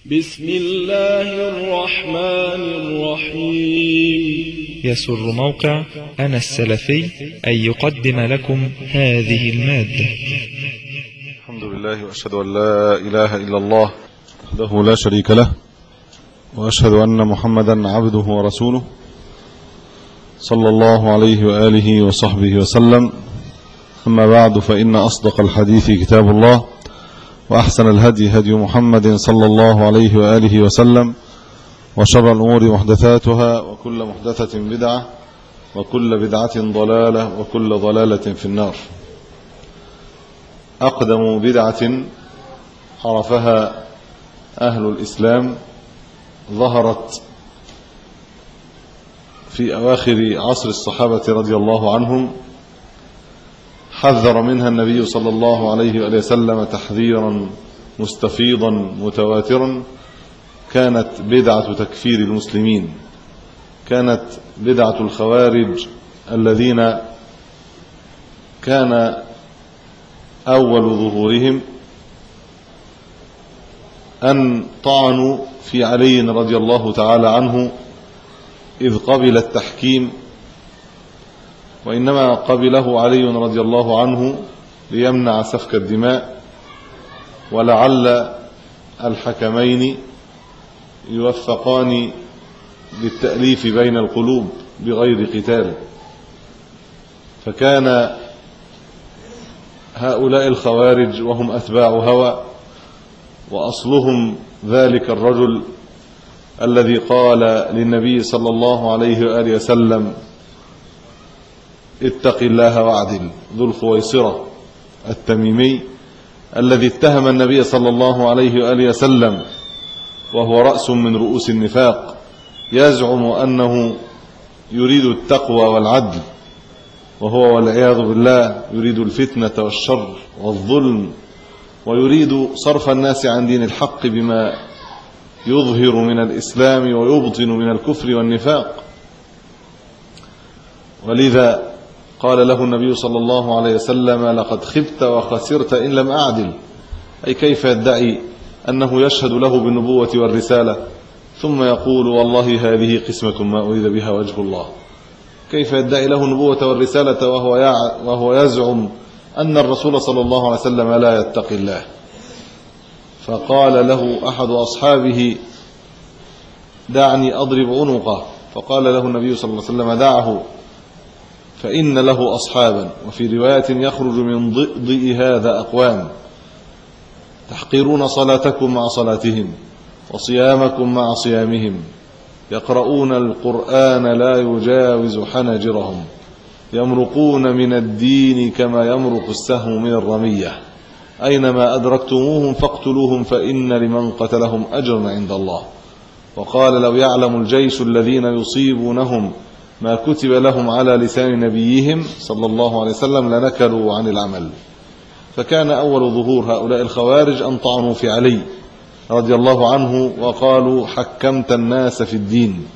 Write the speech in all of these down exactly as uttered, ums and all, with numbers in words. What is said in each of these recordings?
بسم الله الرحمن الرحيم. يسر موقع أنا السلفي أن يقدم لكم هذه المادة. الحمد لله، وأشهد أن لا إله إلا الله وحده لا شريك له، وأشهد أن محمدا عبده ورسوله صلى الله عليه وآله وصحبه وسلم. أما بعد، فإن أصدق الحديث كتاب الله، وأحسن الهدي هدي محمد صلى الله عليه وآله وسلم، وشر الأمور محدثاتها، وكل محدثة بدعة، وكل بدعة ضلالة، وكل ضلالة في النار. أقدم بدعة عرفها أهل الإسلام ظهرت في أواخر عصر الصحابة رضي الله عنهم، حذر منها النبي صلى الله عليه وآله وسلم تحذيرا مستفيضا متواترا. كانت بدعة تكفير المسلمين، كانت بدعة الخوارج الذين كان أول ظهورهم أن طعنوا في علي رضي الله تعالى عنه إذ قبل التحكيم، وإنما قبله علي رضي الله عنه ليمنع سفك الدماء، ولعل الحكمين يوفقان للتأليف بين القلوب بغير قتال. فكان هؤلاء الخوارج وهم أتباع هوى، وأصلهم ذلك الرجل الذي قال للنبي صلى الله عليه وآله وسلم: اتق الله واعدل، ذو الخويصرة التميمي، الذي اتهم النبي صلى الله عليه وآله وسلم وهو رأس من رؤوس النفاق، يزعم أنه يريد التقوى والعدل، وهو والعياذ بالله يريد الفتنة والشر والظلم، ويريد صرف الناس عن دين الحق بما يظهر من الإسلام ويبطن من الكفر والنفاق. ولذا قال له النبي صلى الله عليه وسلم: لقد خبت وخسرت إن لم أعدل. أي كيف يدعي أنه يشهد له بالنبوة والرسالة ثم يقول: والله هذه قسمة ما أريد بها وجه الله؟ كيف يدعي له النبوة والرسالة وهو وهو يزعم أن الرسول صلى الله عليه وسلم لا يتقي الله؟ فقال له أحد أصحابه: دعني أضرب عنقه. فقال له النبي صلى الله عليه وسلم: دعه فإن له أصحابا. وفي رواية: يخرج من ضئضئ هذا أقوام تحقرون صلاتكم مع صلاتهم وصيامكم مع صيامهم، يقرؤون القرآن لا يجاوز حناجرهم، يمرقون من الدين كما يمرق السهم من الرمية، أينما أدركتموهم فاقتلوهم فإن لمن قتلهم أجرا عند الله. وقال: لو يعلم الجيش الذين يصيبونهم ما كتب لهم على لسان نبيهم صلى الله عليه وسلم لنكلوا عن العمل. فكان أول ظهور هؤلاء الخوارج أن طعنوا في علي رضي الله عنه، وقالوا: حكمت الناس في الدين،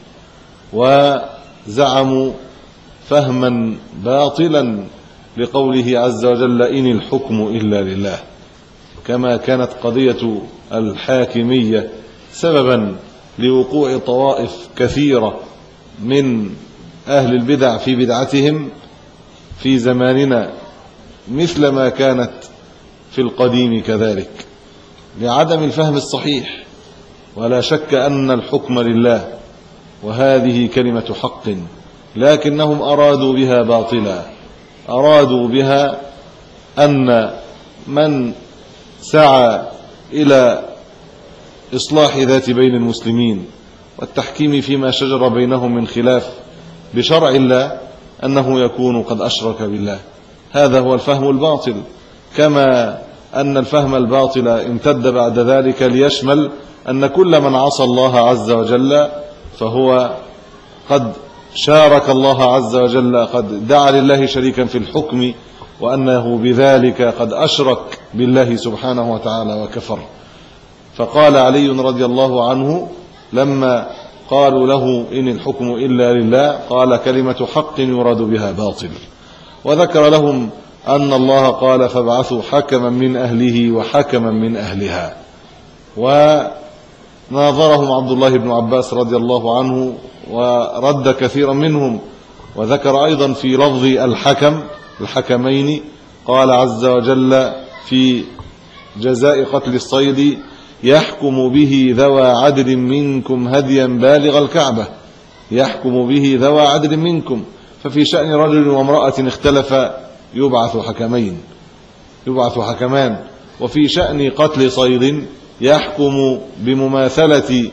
وزعموا فهما باطلا لقوله عز وجل: إن الحكم إلا لله. كما كانت قضية الحاكمية سببا لوقوع طوائف كثيرة من أهل البدع في بدعتهم في زماننا، مثل ما كانت في القديم كذلك، لعدم الفهم الصحيح. ولا شك أن الحكم لله، وهذه كلمة حق، لكنهم أرادوا بها باطلا، أرادوا بها أن من سعى إلى إصلاح ذات بين المسلمين والتحكيم فيما شجر بينهم من خلاف بشرع الله أنه يكون قد أشرك بالله. هذا هو الفهم الباطل، كما أن الفهم الباطل امتد بعد ذلك ليشمل أن كل من عصى الله عز وجل فهو قد شارك الله عز وجل، قد دعا لله شريكا في الحكم، وأنه بذلك قد أشرك بالله سبحانه وتعالى وكفر. فقال علي رضي الله عنه لما قالوا له: إن الحكم إلا لله، قال: كلمة حق يراد بها باطل. وذكر لهم أن الله قال: فابعثوا حكما من أهله وحكما من أهلها. ناظرهم عبد الله بن عباس رضي الله عنه ورد كثيرا منهم. وذكر أيضا في لفظ الحكم الحكمين قال عز وجل في جزاء قتل الصيد: يحكم به ذوى عدل منكم هديا بالغ الكعبة. يحكم به ذوى عدل منكم، ففي شأن رجل وامرأة اختلف يبعث حكمين يبعث حكمان. وفي شأن قتل صيد يحكم بمماثلة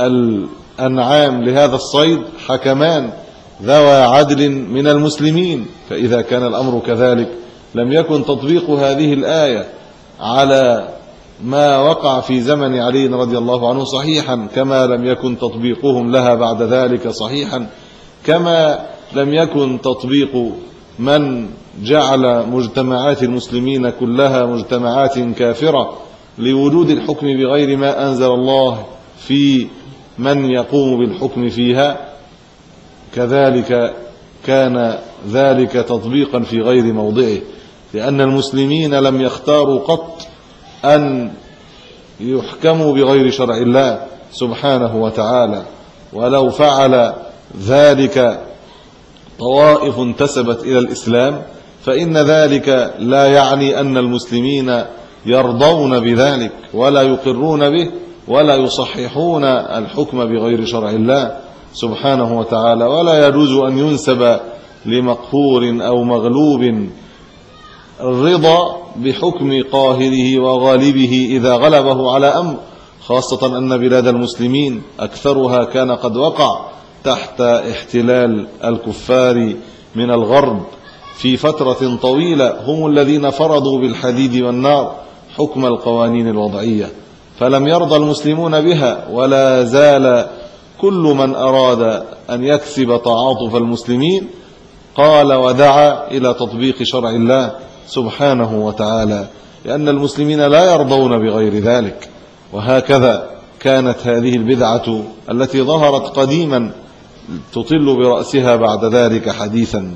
الأنعام لهذا الصيد حكمان ذوى عدل من المسلمين. فإذا كان الأمر كذلك لم يكن تطبيق هذه الآية على ما وقع في زمن علي رضي الله عنه صحيحا، كما لم يكن تطبيقهم لها بعد ذلك صحيحا، كما لم يكن تطبيق من جعل مجتمعات المسلمين كلها مجتمعات كافرة لوجود الحكم بغير ما أنزل الله في من يقوم بالحكم فيها. كذلك كان ذلك تطبيقا في غير موضعه، لأن المسلمين لم يختاروا قط أن يحكموا بغير شرع الله سبحانه وتعالى. ولو فعل ذلك طوائف انتسبت إلى الإسلام فإن ذلك لا يعني أن المسلمين يرضون بذلك ولا يقرون به ولا يصححون الحكم بغير شرع الله سبحانه وتعالى. ولا يجوز أن ينسب لمقهور أو مغلوب الرضا بحكم قاهره وغالبه إذا غلبه على أمر، خاصة أن بلاد المسلمين أكثرها كان قد وقع تحت احتلال الكفار من الغرب في فترة طويلة، هم الذين فرضوا بالحديد والنار حكم القوانين الوضعية، فلم يرضى المسلمون بها. ولا زال كل من أراد أن يكسب تعاطف المسلمين قال ودعا إلى تطبيق شرع الله سبحانه وتعالى، لأن المسلمين لا يرضون بغير ذلك. وهكذا كانت هذه البدعة التي ظهرت قديما تطل برأسها بعد ذلك حديثا.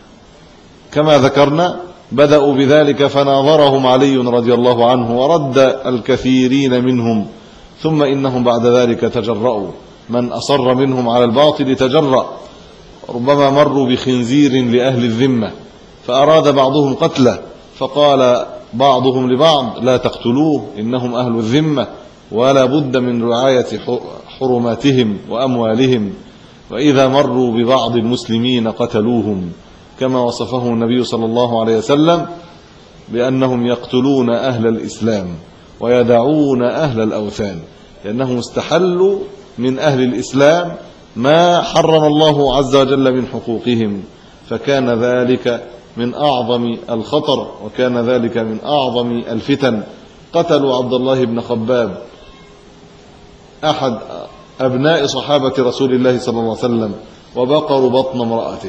كما ذكرنا بدأوا بذلك فناظرهم علي رضي الله عنه ورد الكثيرين منهم، ثم إنهم بعد ذلك تجرؤوا. من أصر منهم على الباطل تجرأ. ربما مروا بخنزير لأهل الذمة فأراد بعضهم قتله، فقال بعضهم لبعض لا تقتلوه إنهم أهل الذمة ولا بد من رعاية حرماتهم وأموالهم. وإذا مروا ببعض المسلمين قتلوهم، كما وصفهم النبي صلى الله عليه وسلم بأنهم يقتلون أهل الإسلام ويدعون أهل الأوثان، لأنهم استحلوا من أهل الإسلام ما حرم الله عز وجل من حقوقهم. فكان ذلك من أعظم الخطر وكان ذلك من أعظم الفتن. قتلوا عبد الله بن خباب أحد أبناء صحابة رسول الله صلى الله عليه وسلم وبقروا بطن امرأته،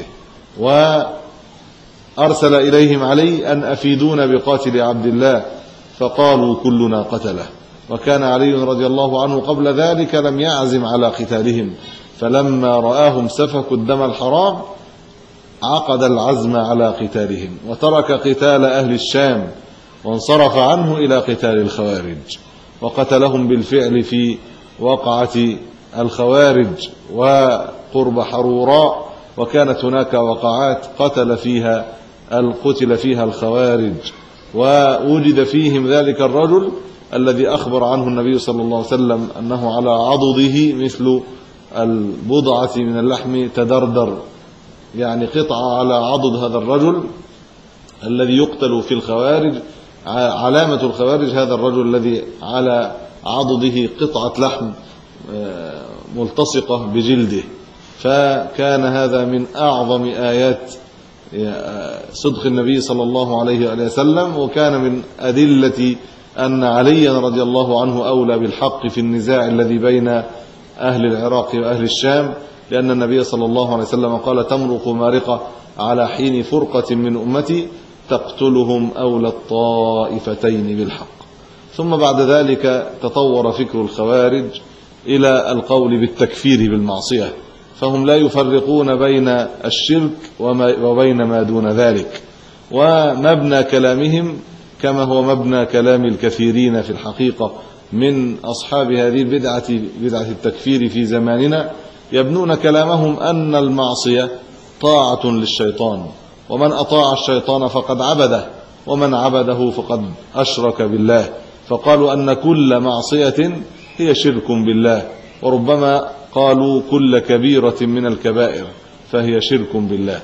وأرسل إليهم علي أن أفيدون بقاتل عبد الله، فقالوا كلنا قتله. وكان علي رضي الله عنه قبل ذلك لم يعزم على قتالهم، فلما رآهم سفكوا الدم الحرام عقد العزم على قتالهم وترك قتال أهل الشام وانصرف عنه إلى قتال الخوارج، وقتلهم بالفعل في وقعة الخوارج وقرب حروراء. وكانت هناك وقعات قتل فيها القتل فيها الخوارج، ووجد فيهم ذلك الرجل الذي أخبر عنه النبي صلى الله عليه وسلم أنه على عضده مثل البضعة من اللحم تدردر، يعني قطعة على عضد هذا الرجل الذي يقتل في الخوارج. علامة الخوارج هذا الرجل الذي على عضده قطعة لحم ملتصقة بجلده. فكان هذا من أعظم آيات صدق النبي صلى الله عليه وسلم، وكان من أدلة أن عليا رضي الله عنه أولى بالحق في النزاع الذي بين أهل العراق وأهل الشام، لأن النبي صلى الله عليه وسلم قال تمرق مارقة على حين فرقة من أمتي تقتلهم أولى الطائفتين بالحق. ثم بعد ذلك تطور فكر الخوارج إلى القول بالتكفير بالمعصية، فهم لا يفرقون بين الشرك وبين ما دون ذلك. ومبنى كلامهم كما هو مبنى كلام الكثيرين في الحقيقة من أصحاب هذه البدعة بدعة التكفير في زماننا يبنون كلامهم أن المعصية طاعة للشيطان، ومن أطاع الشيطان فقد عبده، ومن عبده فقد أشرك بالله، فقالوا أن كل معصية هي شرك بالله، وربما قالوا كل كبيرة من الكبائر فهي شرك بالله،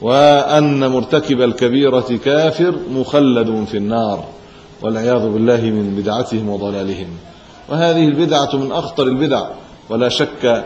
وأن مرتكب الكبيرة كافر مخلد في النار، والعياذ بالله من بدعتهم وضلالهم. وهذه البدعة من أخطر البدع، ولا شك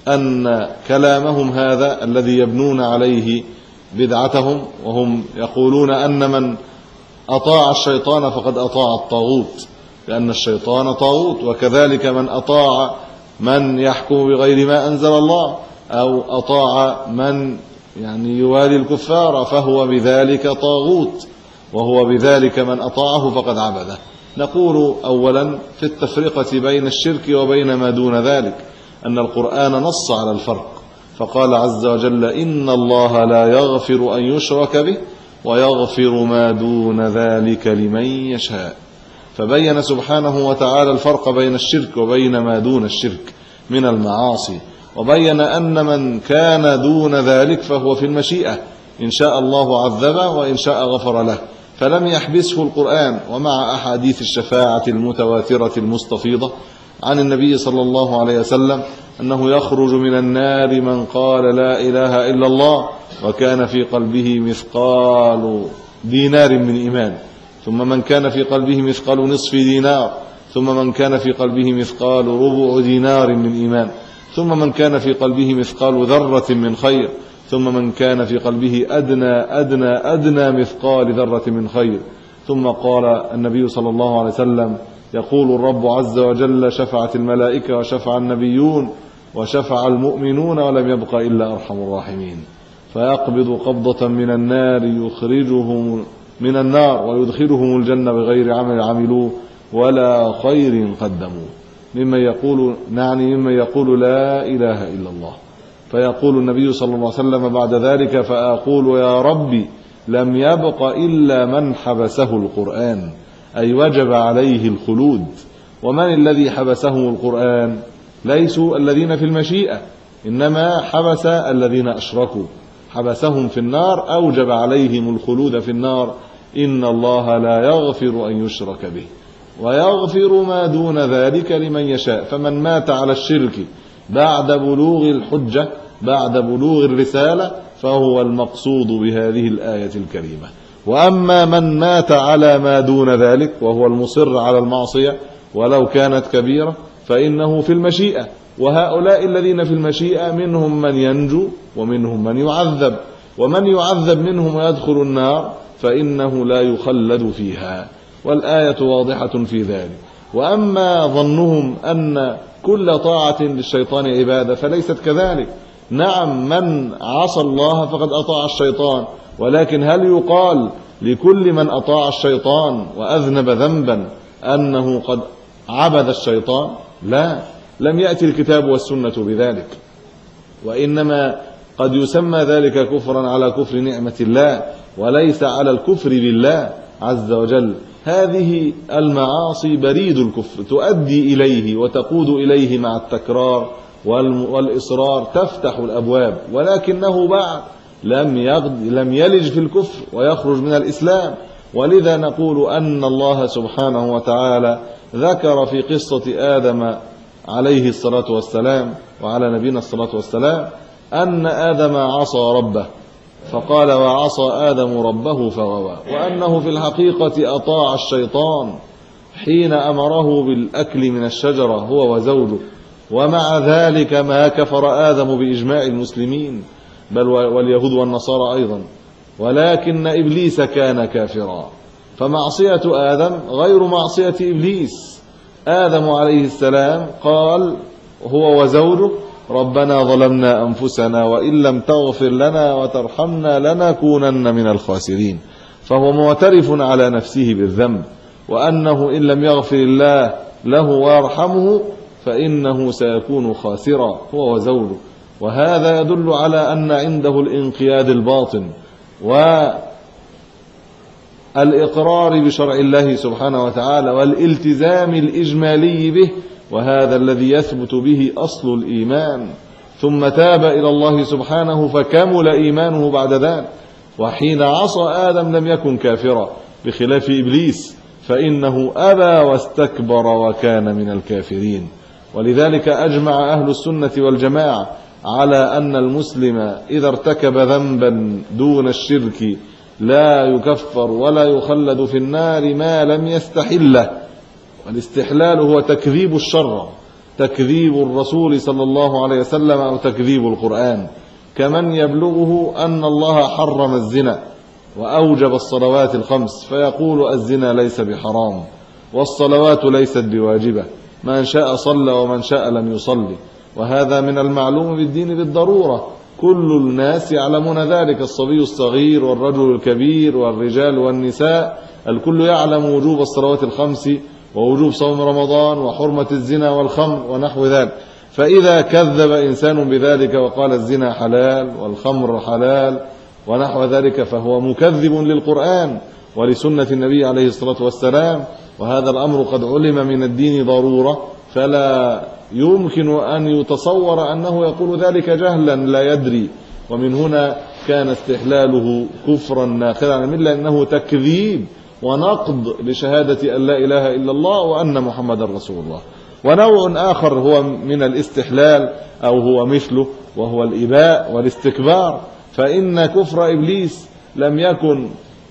أن كلامهم هذا الذي يبنون عليه بدعتهم، وهم يقولون أن من أطاع الشيطان فقد أطاع الطاغوت، لأن الشيطان طاغوت، وكذلك من أطاع من يحكم بغير ما أنزل الله أو أطاع من يعني يوالي الكفار فهو بذلك طاغوت، وهو بذلك من أطاعه فقد عبده. نقول أولا في التفرقة بين الشرك وبين ما دون ذلك أن القرآن نص على الفرق، فقال عز وجل إن الله لا يغفر أن يشرك به ويغفر ما دون ذلك لمن يشاء، فبين سبحانه وتعالى الفرق بين الشرك وبين ما دون الشرك من المعاصي، وبين أن من كان دون ذلك فهو في المشيئة، إن شاء الله عذبه وإن شاء غفر له، فلم يحبسه القرآن. ومع أحاديث الشفاعة المتواترة المستفيضة عن النبي صلى الله عليه وسلم أنه يخرج من النار من قال لا إله إلا الله وكان في قلبه مثقال دينار من إيمان، ثم من كان في قلبه مثقال نصف دينار، ثم من كان في قلبه مثقال ربع دينار من إيمان، ثم من كان في قلبه مثقال ذرة من خير، ثم من كان في قلبه أدنى أدنى أدنى مثقال ذرة من خير. ثم قال النبي صلى الله عليه وسلم يقول الرب عز وجل شفعت الملائكة وشفع النبيون وشفع المؤمنون ولم يبق إلا أرحم الراحمين، فيقبض قبضة من النار يخرجهم من النار ويدخلهم الجنة بغير عمل عملوه ولا خير قدموه، ممن يقول نعني ممن يقول لا إله إلا الله. فيقول النبي صلى الله عليه وسلم بعد ذلك فأقول يا ربي لم يبق إلا من حبسه القرآن، أي وجب عليه الخلود. ومن الذي حبسهم القرآن؟ ليسوا الذين في المشيئة، إنما حبس الذين أشركوا، حبسهم في النار، أوجب عليهم الخلود في النار. إن الله لا يغفر أن يشرك به ويغفر ما دون ذلك لمن يشاء. فمن مات على الشرك بعد بلوغ الحجة بعد بلوغ الرسالة فهو المقصود بهذه الآية الكريمة. وأما من مات على ما دون ذلك وهو المصر على المعصية ولو كانت كبيرة فإنه في المشيئة، وهؤلاء الذين في المشيئة منهم من ينجو ومنهم من يعذب، ومن يعذب منهم ويدخل النار فإنه لا يخلد فيها، والآية واضحة في ذلك. وأما ظنهم أن كل طاعة للشيطان عبادة فليست كذلك. نعم من عصى الله فقد أطاع الشيطان، ولكن هل يقال لكل من أطاع الشيطان وأذنب ذنبا أنه قد عبد الشيطان؟ لا، لم يأتي الكتاب والسنة بذلك، وإنما قد يسمى ذلك كفرا على كفر نعمة الله وليس على الكفر بالله عز وجل. هذه المعاصي بريد الكفر، تؤدي إليه وتقود إليه مع التكرار والإصرار، تفتح الأبواب، ولكنه بعد لم لم يلج في الكفر ويخرج من الإسلام. ولذا نقول أن الله سبحانه وتعالى ذكر في قصة آدم عليه الصلاة والسلام وعلى نبينا الصلاة والسلام أن آدم عصى ربه، فقال وعصى آدم ربه فغوى، وأنه في الحقيقة أطاع الشيطان حين أمره بالأكل من الشجرة هو وزوجه، ومع ذلك ما كفر آدم بإجماع المسلمين بل واليهود والنصارى أيضا، ولكن إبليس كان كافرا. فمعصية آدم غير معصية إبليس. آدم عليه السلام قال هو وزوجه ربنا ظلمنا أنفسنا وإن لم تغفر لنا وترحمنا لنكونن من الخاسرين، فهو معترف على نفسه بالذنب، وأنه إن لم يغفر الله له ويرحمه فإنه سيكون خاسرا هو وزوجه. وهذا يدل على أن عنده الانقياد الباطن الإقرار بشرع الله سبحانه وتعالى والالتزام الإجمالي به، وهذا الذي يثبت به أصل الإيمان. ثم تاب إلى الله سبحانه فكمل إيمانه بعد ذلك. وحين عصى آدم لم يكن كافرا، بخلاف إبليس فإنه أبى واستكبر وكان من الكافرين. ولذلك أجمع أهل السنة والجماعة على أن المسلم إذا ارتكب ذنبا دون الشرك لا يكفر ولا يخلد في النار ما لم يستحله. والاستحلال هو تكذيب الشرع، تكذيب الرسول صلى الله عليه وسلم أو تكذيب القرآن، كمن يبلغه أن الله حرم الزنا وأوجب الصلوات الخمس فيقول الزنا ليس بحرام والصلوات ليست بواجبة، من شاء صلى ومن شاء لم يصلي. وهذا من المعلوم بالدين بالضرورة، كل الناس يعلمون ذلك، الصبي الصغير والرجل الكبير والرجال والنساء، الكل يعلم وجوب الصلوات الخمس ووجوب صوم رمضان وحرمة الزنا والخمر ونحو ذلك. فإذا كذب إنسان بذلك وقال الزنا حلال والخمر حلال ونحو ذلك فهو مكذب للقرآن ولسنة النبي عليه الصلاة والسلام، وهذا الأمر قد علم من الدين ضرورة، فلا يمكن أن يتصور أنه يقول ذلك جهلا لا يدري. ومن هنا كان استحلاله كفرا ناقلا عن الملة، لأنه تكذيب ونقض لشهادة أن لا إله إلا الله وأن محمد رسول الله. ونوع آخر هو من الاستحلال أو هو مثله، وهو الإباء والاستكبار. فإن كفر إبليس لم يكن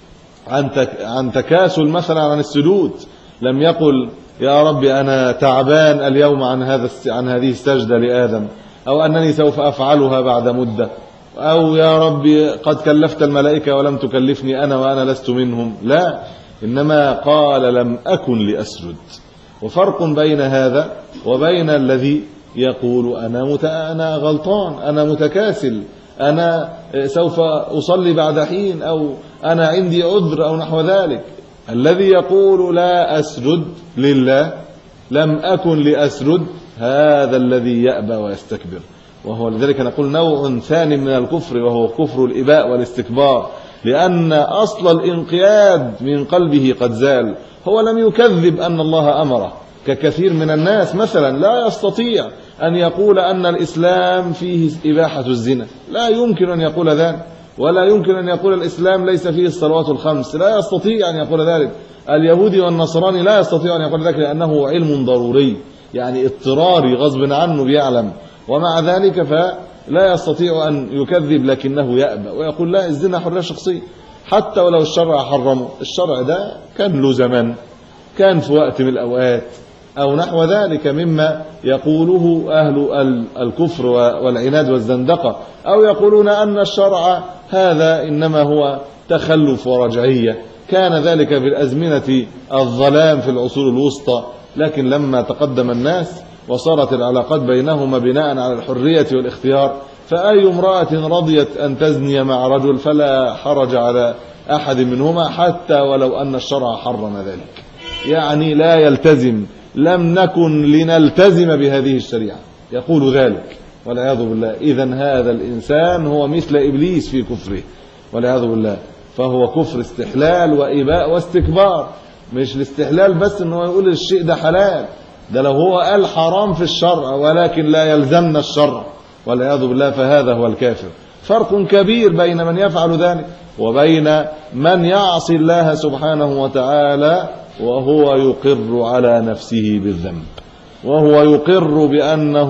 عن تكاسل مثلا عن السجود، لم يقل يا رب أنا تعبان اليوم عن هذا عن هذه السجدة لآدم، أو أنني سوف أفعلها بعد مدة، أو يا رب قد كلفت الملائكة ولم تكلفني أنا وأنا لست منهم. لا، إنما قال لم أكن لأسجد. وفرق بين هذا وبين الذي يقول أنا مت... أنا غلطان، أنا متكاسل، أنا سوف أصلي بعد حين، أو أنا عندي عذر أو نحو ذلك. الذي يقول لا أسجد لله، لم أكن لأسجد، هذا الذي يأبى ويستكبر. وهو لذلك نقول نوع ثاني من الكفر، وهو كفر الإباء والاستكبار، لأن أصل الانقياد من قلبه قد زال. هو لم يكذب أن الله أمره، ككثير من الناس مثلا لا يستطيع أن يقول أن الإسلام فيه إباحة الزنا، لا يمكن أن يقول ذلك، ولا يمكن أن يقول الإسلام ليس فيه الصلوات الخمس، لا يستطيع أن يقول ذلك. اليهودي والنصراني لا يستطيع أن يقول ذلك، لأنه علم ضروري، يعني اضطراري غصب عنه بيعلم، ومع ذلك فلا يستطيع أن يكذب، لكنه يأبى ويقول لا، الزنا حرية شخصية، حتى ولو الشرع حرمه. الشرع ده كان له زمن، كان في وقت من الأوقات أو نحو ذلك مما يقوله أهل الكفر والعناد والزندقة، أو يقولون أن الشرع هذا إنما هو تخلف ورجعية، كان ذلك في الأزمنة الظلام في العصور الوسطى. لكن لما تقدم الناس وصارت العلاقات بينهما بناء على الحرية والاختيار، فأي امرأة رضيت أن تزني مع رجل فلا حرج على أحد منهما، حتى ولو أن الشرع حرم ذلك. يعني لا يلتزم، لم نكن لنلتزم بهذه الشريعة، يقول ذلك والعياذ بالله. إذن هذا الإنسان هو مثل إبليس في كفره والعياذ بالله، فهو كفر استحلال وإباء واستكبار. مش الاستحلال بس أنه يقول الشيء ده حلال، ده لو هو قال حرام في الشرع ولكن لا يلزمنا الشرع والعياذ بالله، فهذا هو الكافر. فرق كبير بين من يفعل ذلك وبين من يعصي الله سبحانه وتعالى وهو يقر على نفسه بالذنب، وهو يقر بأنه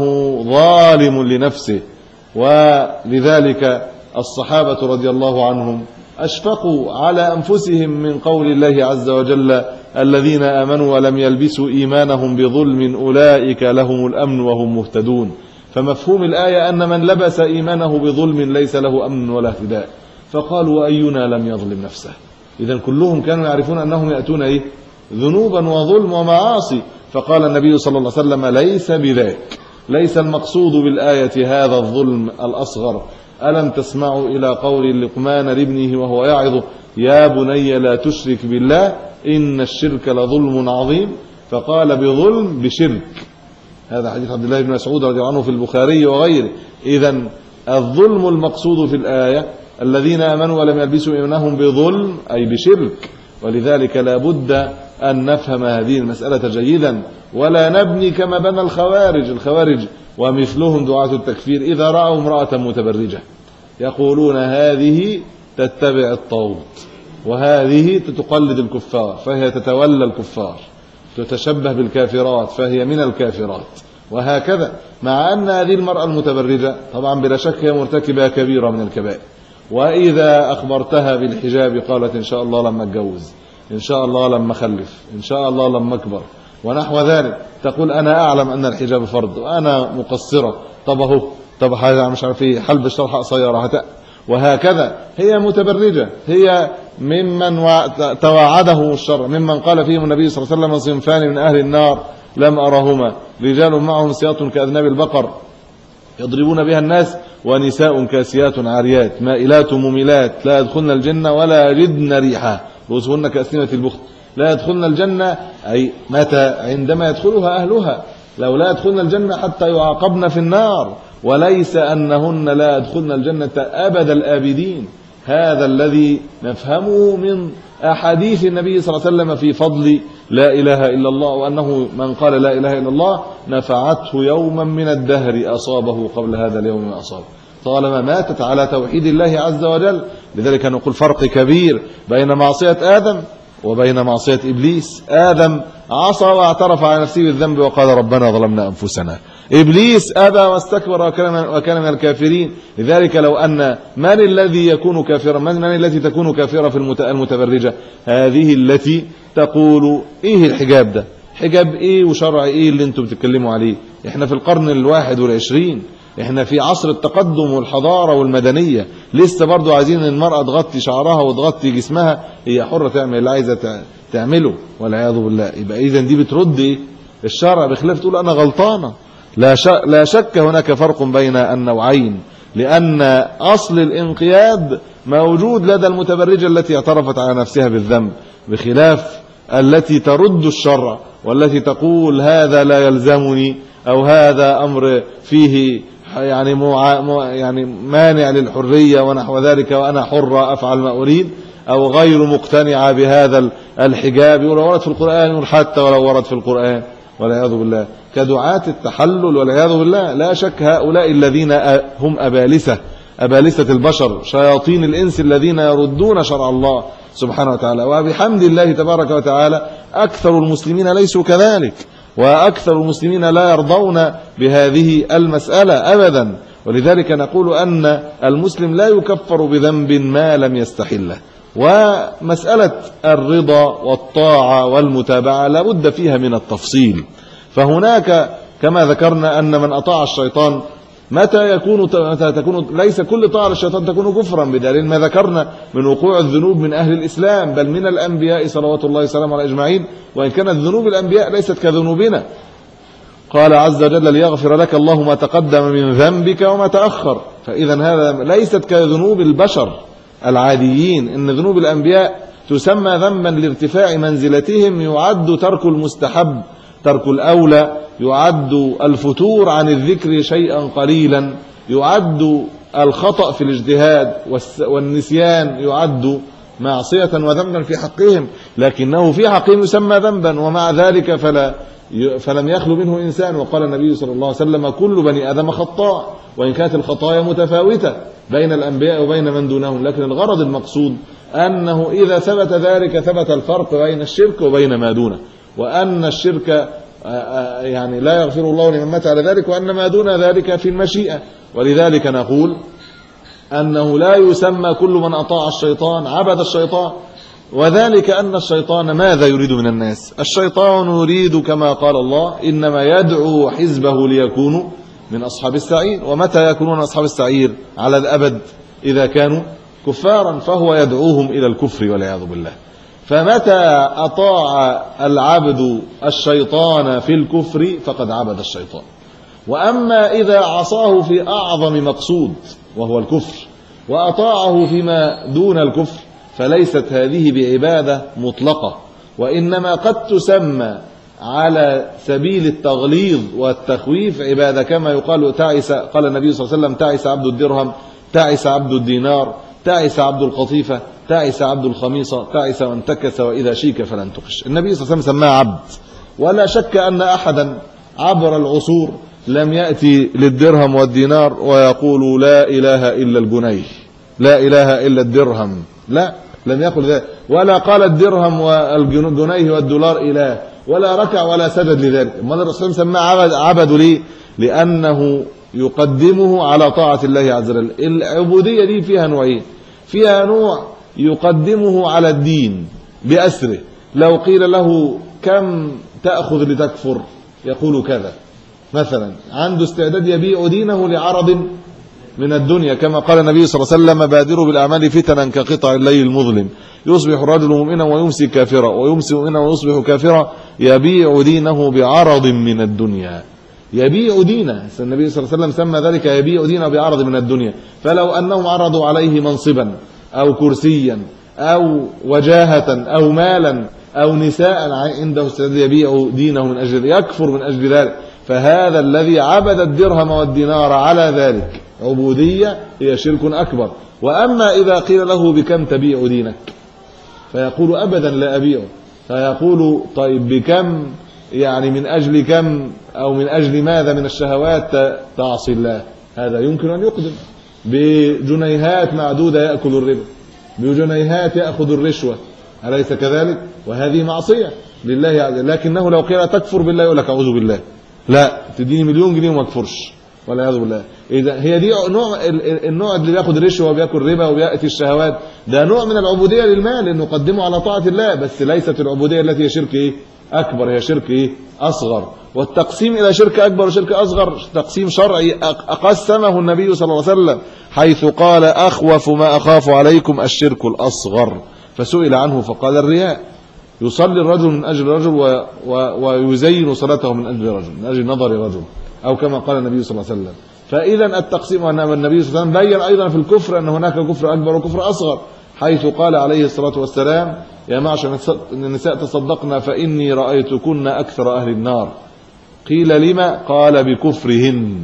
ظالم لنفسه. ولذلك الصحابة رضي الله عنهم أشفقوا على أنفسهم من قول الله عز وجل الذين آمنوا ولم يلبسوا إيمانهم بظلم أولئك لهم الأمن وهم مهتدون. فمفهوم الآية أن من لبس إيمانه بظلم ليس له أمن ولا اهتداء. فقالوا وأينا لم يظلم نفسه؟ إذن كلهم كانوا يعرفون أنهم يأتون إيه؟ ذنوبا وظلم ومعاصي. فقال النبي صلى الله عليه وسلم ليس بذاك، ليس المقصود بالآية هذا الظلم الأصغر. ألم تسمعوا إلى قول لقمان لابنه وهو يعظه يا بني لا تشرك بالله إن الشرك لظلم عظيم؟ فقال بظلم بشرك. هذا حديث عبد الله بن مسعود رضي الله عنه في البخاري وغيره. إذن الظلم المقصود في الآية الذين آمنوا ولم يلبسوا إيمانهم بظلم أي بشرك، ولذلك لا بد أن نفهم هذه المسألة جيدا، ولا نبني كما بنى الخوارج. الخوارج ومثلهم دعاة التكفير إذا رأوا امرأة متبرجة يقولون هذه تتبع الطاغوت، وهذه تقلد الكفار فهي تتولى الكفار، تتشبه بالكافرات فهي من الكافرات، وهكذا. مع أن هذه المرأة المتبرجة طبعا بلا شك هي مرتكبة كبيرة من الكبائر، وإذا أخبرتها بالحجاب قالت إن شاء الله لما أتجوز، إن شاء الله لما أخلف، إن شاء الله لما أكبر، ونحو ذلك. تقول أنا أعلم أن الحجاب فرض وأنا مقصرة، طب أهو، طب حاجة مش عارف إيه، حلب الشرح قصيرة، وهكذا. هي متبرجة، هي ممن توعده الشرع، ممن قال فيهم النبي صلى الله عليه وسلم صنفان من أهل النار لم أرهما، رجال معهم سياط كأذناب البقر يضربون بها الناس، ونساء كاسيات عاريات مائلات مميلات لا يدخلن الجنة ولا يجدن ريحها، رؤوسهن كأسنمة البخت. لا يدخلن الجنة أي متى؟ عندما يدخلها أهلها. لو لا يدخلن الجنة حتى يعاقبن في النار، وليس أنهن لا يدخلن الجنة أبد الآبدين. هذا الذي نفهمه من أحاديث النبي صلى الله عليه وسلم في فضل لا إله إلا الله، وأنه من قال لا إله إلا الله نفعته يوما من الدهر أصابه قبل هذا اليوم ما أصابه، طالما ماتت على توحيد الله عز وجل. لذلك نقول فرق كبير بين معصية آدم وبين معصية إبليس. آدم عصى واعترف على نفسه بالذنب وقال ربنا ظلمنا أنفسنا، إبليس أبى واستكبر وكان من الكافرين. لذلك لو أن من الذي يكون كافرا، من, من التي تكون كافرة في المتبرجة؟ هذه التي تقول إيه الحجاب ده، حجاب إيه وشرع إيه اللي انتم بتتكلموا عليه؟ إحنا في القرن الواحد والعشرين، احنا في عصر التقدم والحضارة والمدنية، لسه برضو عايزين المرأة تغطي شعرها وتغطي جسمها. هي حرة تعمل اللي عايزة تعمله والعياذ بالله. يبقى اذا دي بترد ايه؟ الشرع، بخلاف تقول انا غلطانة. لا شك, لا شك هناك فرق بين النوعين، لان اصل الانقياد موجود لدى المتبرجة التي اعترفت على نفسها بالذنب، بخلاف التي ترد الشرع والتي تقول هذا لا يلزمني، او هذا امر فيه يعني مع يعني مانع للحرية ونحو ذلك، وأنا حرة أفعل ما أريد، أو غير مقتنعة بهذا الحجاب. يقول ورد في القرآن، يقول حتى ولو ورد في القرآن، والعياذ بالله، كدعاة التحلل والعياذ بالله. لا شك هؤلاء الذين هم أبالسة أبالسة البشر، شياطين الإنس الذين يردون شرع الله سبحانه وتعالى. وبحمد الله تبارك وتعالى أكثر المسلمين ليسوا كذلك، وأكثر المسلمين لا يرضون بهذه المسألة أبدا. ولذلك نقول أن المسلم لا يكفر بذنب ما لم يستحله. ومسألة الرضا والطاعة والمتابعة لابد فيها من التفصيل. فهناك كما ذكرنا أن من أطاع الشيطان متى يكون متى تكون ليس كل طاعة للشيطان تكون كفرا، بدليل ما ذكرنا من وقوع الذنوب من أهل الإسلام بل من الأنبياء صلوات الله وسلامه على أجمعين، وإن كانت ذنوب الأنبياء ليست كذنوبنا. قال عز وجل ليغفر لك الله ما تقدم من ذنبك وما تأخر. فإذا هذا ليست كذنوب البشر العاديين، إن ذنوب الأنبياء تسمى ذنبا لارتفاع منزلتهم، يعد ترك المستحب ترك الأولى، يعد الفتور عن الذكر شيئا قليلا، يعد الخطأ في الاجتهاد والنسيان يعد معصية وذنبا في حقهم، لكنه في حقهم يسمى ذنبا، ومع ذلك فلا فلم يخلو منه إنسان. وقال النبي صلى الله عليه وسلم كل بني آدم خطاء، وإن كانت الخطايا متفاوتة بين الأنبياء وبين من دونهم، لكن الغرض المقصود أنه إذا ثبت ذلك ثبت الفرق بين الشرك وبين ما دونه، وأن الشرك يعني لا يغفر الله لمن مات على ذلك، وأن ما دون ذلك في المشيئة. ولذلك نقول أنه لا يسمى كل من أطاع الشيطان عبد الشيطان، وذلك أن الشيطان ماذا يريد من الناس؟ الشيطان يريد كما قال الله إنما يدعو حزبه ليكونوا من أصحاب السعير. ومتى يكونون أصحاب السعير؟ على الأبد إذا كانوا كفارا، فهو يدعوهم إلى الكفر والعياذ بالله. فمتى أطاع العبد الشيطان في الكفر فقد عبد الشيطان. وأما إذا عصاه في أعظم مقصود وهو الكفر وأطاعه فيما دون الكفر فليست هذه بعبادة مطلقة، وإنما قد تسمى على سبيل التغليظ والتخويف عبادة، كما يقال تعس، قال النبي صلى الله عليه وسلم تعس عبد الدرهم، تعس عبد الدينار، تعس عبد القطيفة، تعس عبد الخميصة، تعس وانتكس وإذا شيك فلن تقش. النبي صلى الله عليه وسلم سماه عبد، ولا شك أن أحدا عبر العصور لم يأتي للدرهم والدينار ويقول لا إله إلا الجنيه، لا إله إلا الدرهم، لا، لم يقل ذلك، ولا قال الدرهم والجنيه والدولار إله، ولا ركع ولا سجد لذلك. ما الرسول سماه عبد، عبد ليه؟ لأنه يقدمه على طاعة الله عز وجل. العبودية دي فيها نوعين، فيها نوع يقدمه على الدين بأسره، لو قيل له كم تأخذ لتكفر يقول كذا، مثلا عنده استعداد يبيع دينه لعرض من الدنيا، كما قال النبي صلى الله عليه وسلم بادروا بالأعمال فتنا كقطع الليل المظلم، يصبح الرجل مؤمنا ويمسي كافرا، ويمسي مؤمنا ويصبح كافرا، يبيع دينه بعرض من الدنيا. يبيع دينه، النبي صلى الله عليه وسلم سمى ذلك يبيع دينه بعرض من الدنيا. فلو أنهم عرضوا عليه منصبا أو كرسيا أو وجاهة أو مالا أو نساء عنده استعداد يبيع دينه من أجل يكفر من أجل ذلك. فهذا الذي عبد الدرهم والدينار على ذلك عبودية هي شرك أكبر. وأما إذا قيل له بكم تبيع دينك فيقول أبدا لا أبيعه، فيقول طيب بكم، يعني من أجل كم أو من أجل ماذا من الشهوات تعصي الله، هذا يمكن أن يقدم. بجنيهات معدودة يأكل الربا، بجنيهات يأخذ الرشوة، أليس كذلك؟ وهذه معصية لله عز وجل. لكنه لو قيل تكفر بالله يقول لك أعوذ بالله، لا تديني مليون جنيه وما اكفرش ولا يعوذ بالله. إذا هي دي نوع، النوع اللي بياخد رشوة وبياكل ربا وبيأتي الشهوات، ده نوع من العبودية للمال انه يقدمه على طاعة الله، بس ليست العبودية التي هي شرك ايه اكبر، هي شرك ايه اصغر. والتقسيم الى شرك اكبر وشرك اصغر تقسيم شرعي قسمه النبي صلى الله عليه وسلم، حيث قال اخوف ما اخاف عليكم الشرك الاصغر، فسئل عنه فقال الرياء، يصلي الرجل من اجل رجل و... و... ويزين صلاته من اجل رجل، من اجل نظر رجل، او كما قال النبي صلى الله عليه وسلم. فاذا التقسيم، ان النبي صلى الله عليه وسلم بين ايضا في الكفر ان هناك كفر اكبر وكفر اصغر، حيث قال عليه الصلاه والسلام يا معشر النساء تصدقنا فاني رايتكن اكثر اهل النار. قيل لما؟ قال بكفرهن،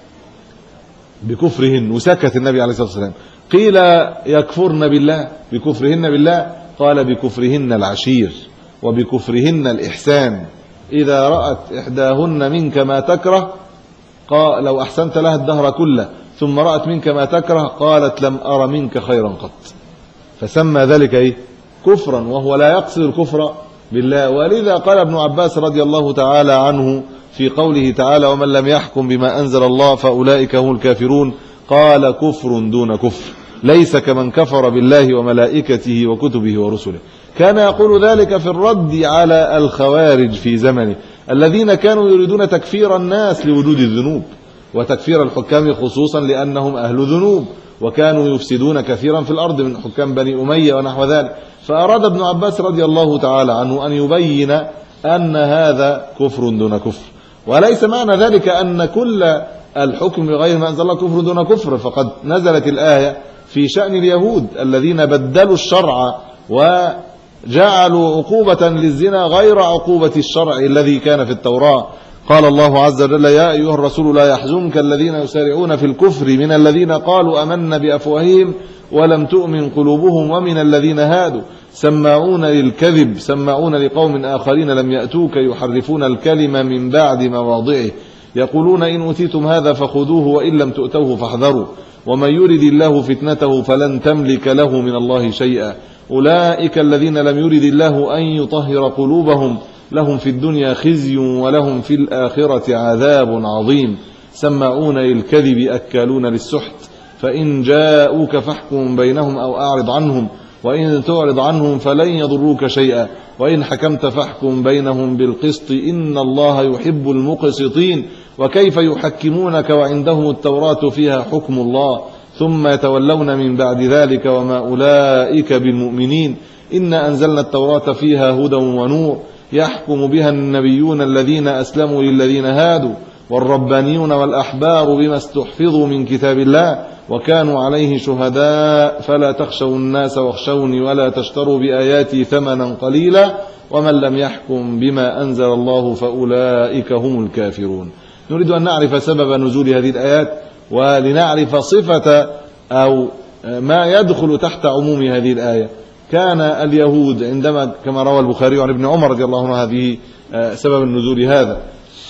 بكفرهن، وسكت النبي عليه الصلاه والسلام. قيل يكفرن بالله، بكفرهن بالله؟ قال بكفرهن العشير وبكفرهن الإحسان، إذا رأت إحداهن منك ما تكره قال لو أحسنت لها الدهر كله ثم رأت منك ما تكره قالت لم أر منك خيرا قط، فسمى ذلك إيه؟ كفرا، وهو لا يقصد الكفر بالله. ولذا قال ابن عباس رضي الله تعالى عنه في قوله تعالى ومن لم يحكم بما أنزل الله فأولئك هم الكافرون، قال كفر دون كفر، ليس كمن كفر بالله وملائكته وكتبه ورسله. كان يقول ذلك في الرد على الخوارج في زمنه الذين كانوا يريدون تكفير الناس لوجود الذنوب، وتكفير الحكام خصوصا لأنهم أهل ذنوب، وكانوا يفسدون كثيرا في الأرض من حكام بني أمية ونحو ذلك. فأراد ابن عباس رضي الله تعالى عنه أن يبين أن هذا كفر دون كفر، وليس معنى ذلك أن كل الحكم بغير ما أنزل الله كفر دون كفر، فقد نزلت الآية في شأن اليهود الذين بدلوا الشرع وجعلوا عقوبة للزنا غير عقوبة الشرع الذي كان في التوراة. قال الله عز وجل يا أيها الرسول لا يحزنك الذين يسارعون في الكفر من الذين قالوا أمنا بأفواههم ولم تؤمن قلوبهم ومن الذين هادوا سماعون للكذب سماعون لقوم آخرين لم يأتوك يحرفون الكلمة من بعد مواضعه يقولون إن أوتيتم هذا فخذوه وإن لم تؤتوه فاحذروا ومن يرد الله فتنته فلن تملك له من الله شيئا أولئك الذين لم يرد الله أن يطهر قلوبهم لهم في الدنيا خزي ولهم في الآخرة عذاب عظيم سماعون للكذب أكالون للسحت فإن جاءوك فاحكم بينهم أو أعرض عنهم وإن تعرض عنهم فلن يضروك شيئا وإن حكمت فاحكم بينهم بالقسط إن الله يحب المقسطين وكيف يحكمونك وعندهم التوراة فيها حكم الله ثم يتولون من بعد ذلك وما أولئك بالمؤمنين إنا أنزلنا التوراة فيها هدى ونور يحكم بها النبيون الذين أسلموا للذين هادوا والربانيون والأحبار بما استحفظوا من كتاب الله وكانوا عليه شهداء فلا تخشوا الناس واخشوني ولا تشتروا بآياتي ثمنا قليلا ومن لم يحكم بما أنزل الله فأولئك هم الكافرون. نريد أن نعرف سبب نزول هذه الآيات ولنعرف صفة أو ما يدخل تحت عموم هذه الآية. كان اليهود عندما كما روى البخاري عن ابن عمر رضي الله عنه هذه سبب النزول هذا،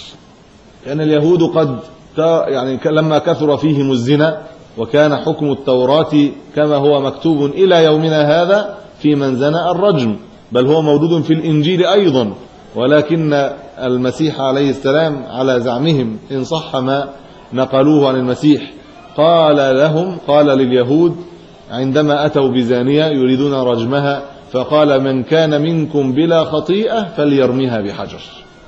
كان اليهود قد يعني لما كثر فيهم الزنا، وكان حكم التوراة كما هو مكتوب إلى يومنا هذا في من زنى الرجم، بل هو موجود في الإنجيل أيضا، ولكن المسيح عليه السلام على زعمهم إن صح ما نقلوه عن المسيح قال لهم، قال لليهود عندما أتوا بزانية يريدون رجمها، فقال من كان منكم بلا خطيئة فليرميها بحجر.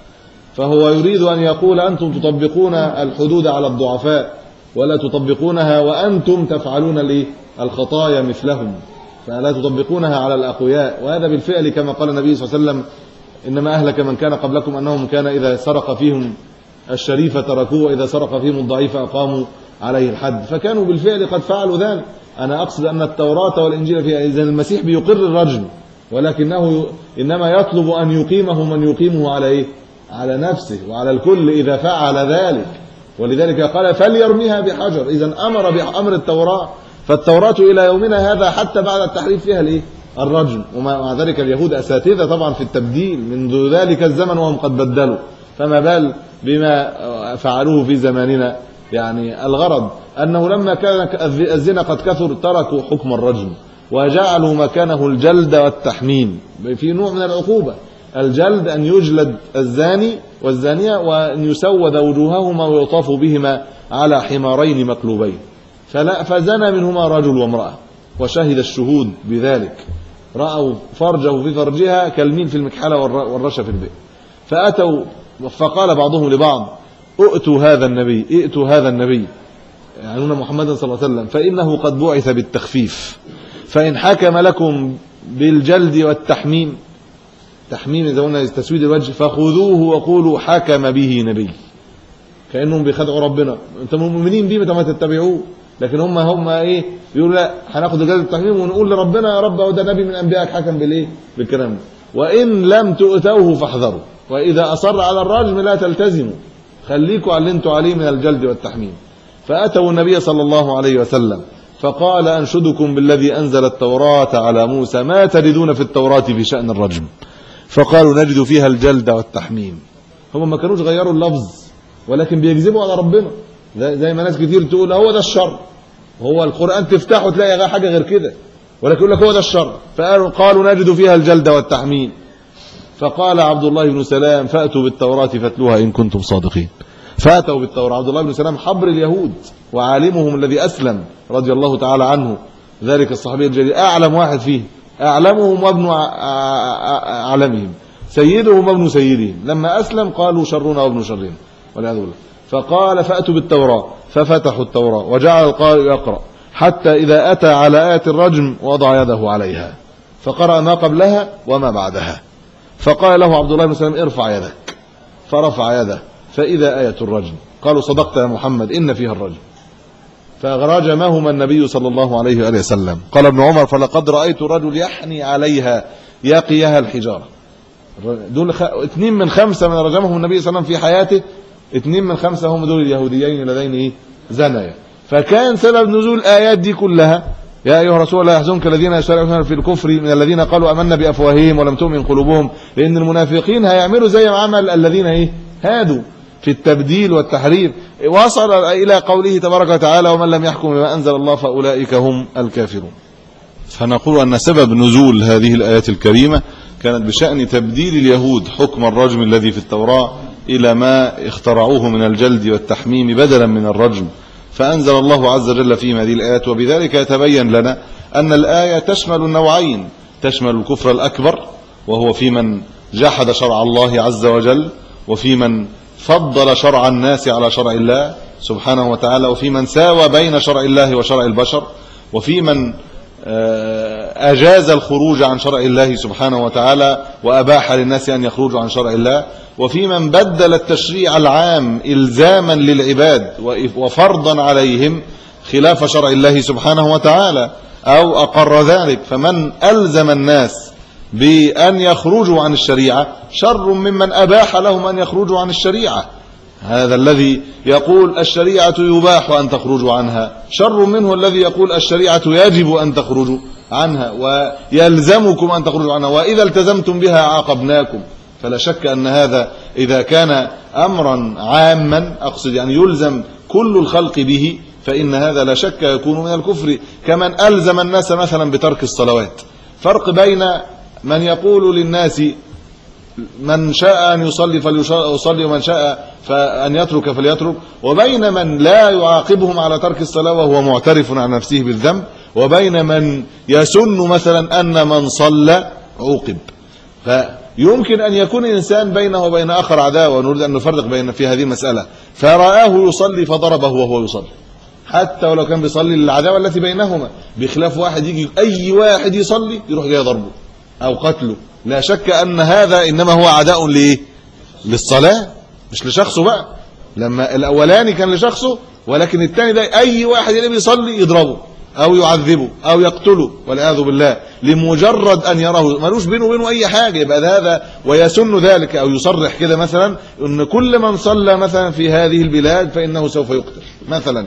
فهو يريد أن يقول أنتم تطبقون الحدود على الضعفاء ولا تطبقونها وأنتم تفعلون الخطايا مثلهم، فلا تطبقونها على الأقوياء. وهذا بالفعل كما قال النبي صلى الله عليه وسلم إنما أهلك من كان قبلكم أنهم كان إذا سرق فيهم الشريف تركوه وإذا سرق فيهم الضعيف أقاموا عليه الحد، فكانوا بالفعل قد فعلوا ذلك. أنا أقصد أن التوراة والإنجيل فيها إذن المسيح بيقر الرجم، ولكنه إنما يطلب أن يقيمه من يقيمه على إيه؟ على نفسه وعلى الكل إذا فعل ذلك. ولذلك قال فليرميها بحجر. إذن أمر بأمر التوراة، فالتوراة إلى يومنا هذا حتى بعد التحريف فيها الإيه؟ الرجم. ومع ذلك اليهود أساتذة طبعا في التبديل منذ ذلك الزمن وهم قد بدلوا، فما بال بما فعلوه في زماننا. يعني الغرض أنه لما كان الزنا قد كثر تركوا حكم الرجم وجعلوا مكانه الجلد والتحميم في نوع من العقوبة. الجلد أن يجلد الزاني والزانية وأن يسود وجوههما ويطاف بهما على حمارين مقلوبين، فلا فزنى منهما رجل وامرأة وشهد الشهود بذلك، رأوا فرجه في فرجها كالمين في المكحلة والرشة في البئر. فأتوا فقال بعضهم لبعض ائتوا هذا النبي ائتوا هذا النبي يعنون محمدا صلى الله عليه وسلم فإنه قد بعث بالتخفيف، فإن حكم لكم بالجلد والتحميم، تحميم إذا قلنا تسويد الوجه، فخذوه وقولوا حكم به نبي. كأنهم بيخدعوا ربنا، انتم مؤمنين بيه ما تتبعوه، لكن هم هم ايه بيقولوا لا هناخد الجلد والتحميم ونقول لربنا يا رب وده نبي من انبيائك حكم بالايه بالكلام. وان لم تؤتوه فاحذروا، واذا اصر على الرجم لا تلتزموا، خليكوا على اللي انتوا عليه من الجلد والتحميم. فاتوا النبي صلى الله عليه وسلم فقال انشدكم بالذي انزل التوراة على موسى ما تجدون في التوراة في شأن الرجم؟ فقالوا نجد فيها الجلد والتحميم. هم ما كانوش غيروا اللفظ ولكن بيكذبوا على ربنا، زي ما ناس كتير تقول هو ده الشر، هو القرآن تفتحه تلاقي حاجة غير كده، ولكن يقول لك هو ده الشر. فقالوا قالوا نجد فيها الجلد والتحميم. فقال عبد الله بن سلام فأتوا بالتوراة فاتلوها إن كنتم صادقين. فأتوا بالتوراة. عبد الله بن سلام حبر اليهود وعالمهم الذي أسلم رضي الله تعالى عنه، ذلك الصحابي الجليل، أعلم واحد فيه، أعلمهم وابن أعلمهم، سيدهم وابن سيدهم. لما أسلم قالوا شرنا وابن شرنا والعياذ بالله. فقال فأتوا بالتوراة، ففتحوا التوراة وجعل القارئ يقرأ حتى إذا أتى على آية الرجم وضع يده عليها فقرأ ما قبلها وما بعدها. فقال له عبد الله بن سلام ارفع يدك، فرفع يده فإذا آية الرجم. قالوا صدقت يا محمد إن فيها الرجم. فرجمهما النبي صلى الله عليه وآله وسلم. قال ابن عمر فلقد رأيت الرجل يحني عليها يقيها الحجارة. دول خ... اثنين من خمسة من رجمهم النبي صلى الله عليه وسلم في حياته، اثنين من خمسة هم دول اليهوديين اللذين ايه زنيا. فكان سبب نزول الآيات دي كلها يا أيها الرسول لا يحزنك الذين يسارعون في الكفر من الذين قالوا آمنا بأفواههم ولم تؤمن قلوبهم، لأن المنافقين هيعملوا زي ما عمل الذين ايه هادوا في التبديل والتحريف. وصل إلى قوله تبارك وتعالى ومن لم يحكم بما أنزل الله فأولئك هم الكافرون. فنقول أن سبب نزول هذه الآيات الكريمة كانت بشأن تبديل اليهود حكم الرجم الذي في التوراة إلى ما اخترعوه من الجلد والتحميم بدلا من الرجم، فأنزل الله عز وجل فيما هذه الآيات. وبذلك يتبين لنا أن الآية تشمل النوعين، تشمل الكفر الأكبر وهو في من جحد شرع الله عز وجل، وفي من فضل شرع الناس على شرع الله سبحانه وتعالى، وفي من ساوى بين شرع الله وشرع البشر، وفي من أجاز الخروج عن شرع الله سبحانه وتعالى وأباح للناس أن يخرجوا عن شرع الله، وفي من بدل التشريع العام إلزاما للعباد وفرضا عليهم خلاف شرع الله سبحانه وتعالى أو أقر ذلك. فمن ألزم الناس بأن يخرجوا عن الشريعة شر ممن أباح لهم أن يخرجوا عن الشريعة. هذا الذي يقول الشريعة يباح أن تخرجوا عنها شر منه الذي يقول الشريعة يجب أن تخرجوا عنها ويلزمكم أن تخرجوا عنها وإذا التزمتم بها عاقبناكم. فلا شك أن هذا إذا كان أمرا عاما أقصد يعني يلزم كل الخلق به فإن هذا لا شك يكون من الكفر. كمن ألزم الناس مثلا بترك الصلوات. فرق بين من يقول للناس من شاء أن يصلي فليصلي ومن شاء فأن يترك فليترك وبين من لا يعاقبهم على ترك الصلاة وهو معترف عن نفسه بالذنب وبين من يسن مثلا أن من صلى عوقب. فيمكن أن يكون إنسان بينه وبين آخر عداوة ونريد أن نفرق بين في هذه المسألة فرآه يصلي فضربه وهو يصلي حتى ولو كان بيصلي للعداوة التي بينهما بخلاف واحد يجي أي واحد يصلي يروح جاي ضربه أو قتله. لا شك أن هذا إنما هو عداء لإيه؟ للصلاة مش لشخصه بقى. لما الأولاني كان لشخصه ولكن الثاني ده أي واحد اللي بيصلي يضربه أو يعذبه أو يقتله والعياذ بالله لمجرد أن يراه ملوش بينه وبينه أي حاجة. يبقى هذا ويسن ذلك أو يصرح كده مثلا أن كل من صلى مثلا في هذه البلاد فإنه سوف يقتل مثلا.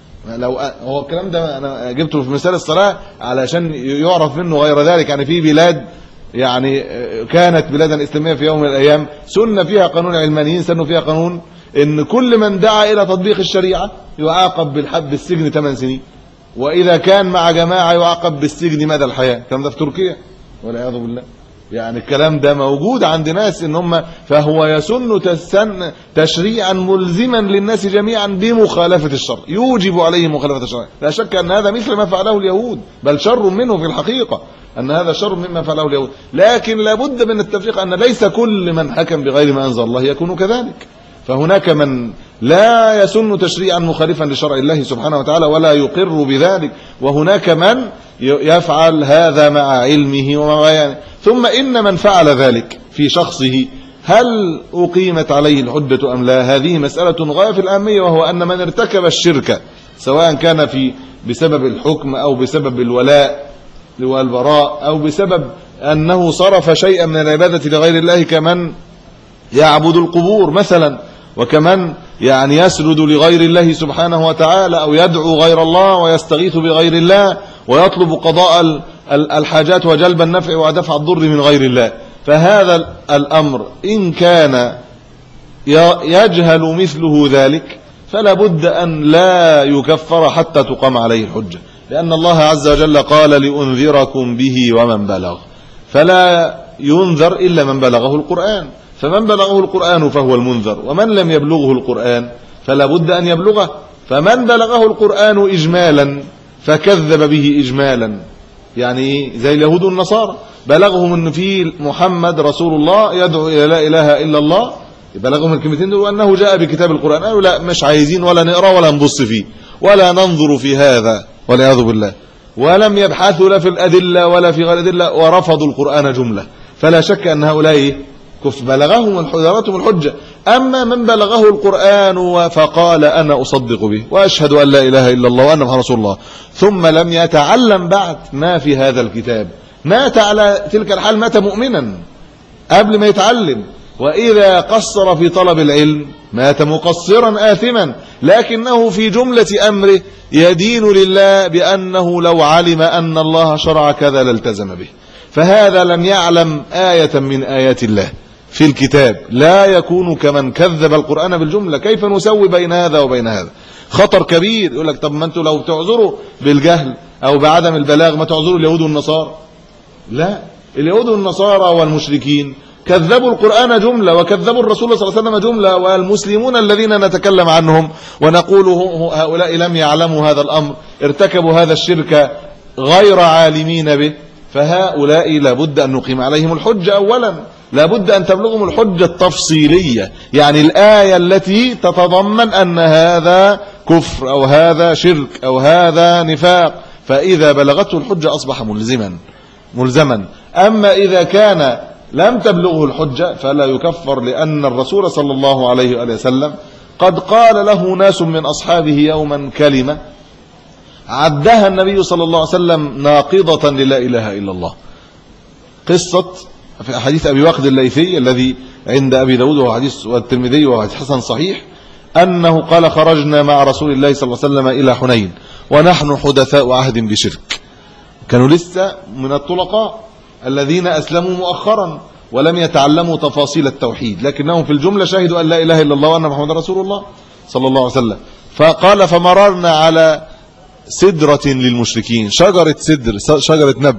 لو هو الكلام ده أنا جبته في مثال الصلاة علشان يعرف منه غير ذلك. يعني في بلاد يعني كانت بلادا إسلامية في يوم من الأيام سن فيها قانون علمانيين سنوا فيها قانون إن كل من دعا إلى تطبيق الشريعة يعاقب بالحد بالسجن ثمان سنين وإذا كان مع جماعة يعاقب بالسجن مدى الحياة. الكلام ده في تركيا والعياذ بالله. يعني الكلام ده موجود عند ناس إن هم فهو يسن تسن تشريعا ملزما للناس جميعا بمخالفة الشرع يوجب عليهم مخالفة الشرع. لا شك أن هذا مثل ما فعله اليهود بل شر منه في الحقيقة أن هذا شر مما فعله اليهود. لكن لابد من التفريق أن ليس كل من حكم بغير ما أنزل الله يكون كذلك. فهناك من لا يسن تشريعا مخالفا لشرع الله سبحانه وتعالى ولا يقر بذلك وهناك من يفعل هذا مع علمه ومع بيانه. ثم إن من فعل ذلك في شخصه هل أقيمت عليه الحجة أم لا؟ هذه مسألة غاية في الأهمية وهو أن من ارتكب الشرك سواء كان في بسبب الحكم أو بسبب الولاء والبراء أو بسبب أنه صرف شيئا من العبادة لغير الله كمن يعبد القبور مثلا وكمن يعني يسجد لغير الله سبحانه وتعالى أو يدعو غير الله ويستغيث بغير الله ويطلب قضاء الحاجات وجلب النفع ودفع الضر من غير الله. فهذا الأمر إن كان يجهل مثله ذلك فلا بد أن لا يكفر حتى تقام عليه الحجة لأن الله عز وجل قال لأنذركم به ومن بلغ فلا ينذر إلا من بلغه القرآن. فمن بلغه القرآن فهو المنذر ومن لم يبلغه القرآن فلا بد أن يبلغه. فمن بلغه القرآن إجمالا فكذب به إجمالا يعني زي اليهود والنصارى بلغهم أن في محمد رسول الله يدعو إلى لا إله إلا الله بلغهم الكلمتين دول وأنه جاء بكتاب القرآن قالوا لا مش عايزين ولا نقرأ ولا نبص فيه ولا ننظر في هذا والعياذ بالله ولم يبحثوا لا في الأدلة ولا في غير الأدلة ورفضوا القرآن جملة. فلا شك أن هؤلاء كف بلغهم الحجراتهم الحجة. أما من بلغه القرآن فقال أنا أصدق به وأشهد أن لا إله إلا الله وأن محمد رسول الله ثم لم يتعلم بعد ما في هذا الكتاب مات على تلك الحال مات مؤمنا قبل ما يتعلم. وإذا قصر في طلب العلم مات مقصرا آثما لكنه في جملة أمره يدين لله بأنه لو علم أن الله شرع كذا لالتزم به. فهذا لم يعلم آية من آيات الله في الكتاب لا يكون كمن كذب القرآن بالجملة. كيف نسوي بين هذا وبين هذا؟ خطر كبير. يقول لك طب ما انتوا لو تعذروا بالجهل أو بعدم البلاغ ما تعذروا اليهود والنصارى. لا، اليهود والنصارى والمشركين كذبوا القرآن جملة وكذبوا الرسول صلى الله عليه وسلم جملة والمسلمون الذين نتكلم عنهم ونقول هؤلاء لم يعلموا هذا الأمر ارتكبوا هذا الشرك غير عالمين به. فهؤلاء لابد أن نقيم عليهم الحجة. أولا لابد أن تبلغهم الحجة التفصيلية يعني الآية التي تتضمن أن هذا كفر أو هذا شرك أو هذا نفاق. فإذا بلغته الحجة أصبح ملزما ملزما. أما إذا كان لم تبلغه الحجة فلا يكفر لأن الرسول صلى الله عليه وآله وسلم قد قال له ناس من أصحابه يوما كلمة عدها النبي صلى الله عليه وسلم ناقضة للا إله إلا الله. قصة في حديث أبي واقد الليثي الذي عند أبي داود وحديث والترمذي وحديث حسن صحيح أنه قال خرجنا مع رسول الله صلى الله عليه وسلم إلى حنين ونحن حدثاء عهد بشرك. كانوا لسه من الطلقاء الذين أسلموا مؤخرا ولم يتعلموا تفاصيل التوحيد، لكنهم في الجملة شهدوا أن لا إله إلا الله وأن محمد رسول الله صلى الله عليه وسلم. فقال فمررنا على سدرة للمشركين، شجرة سدر، شجرة نب،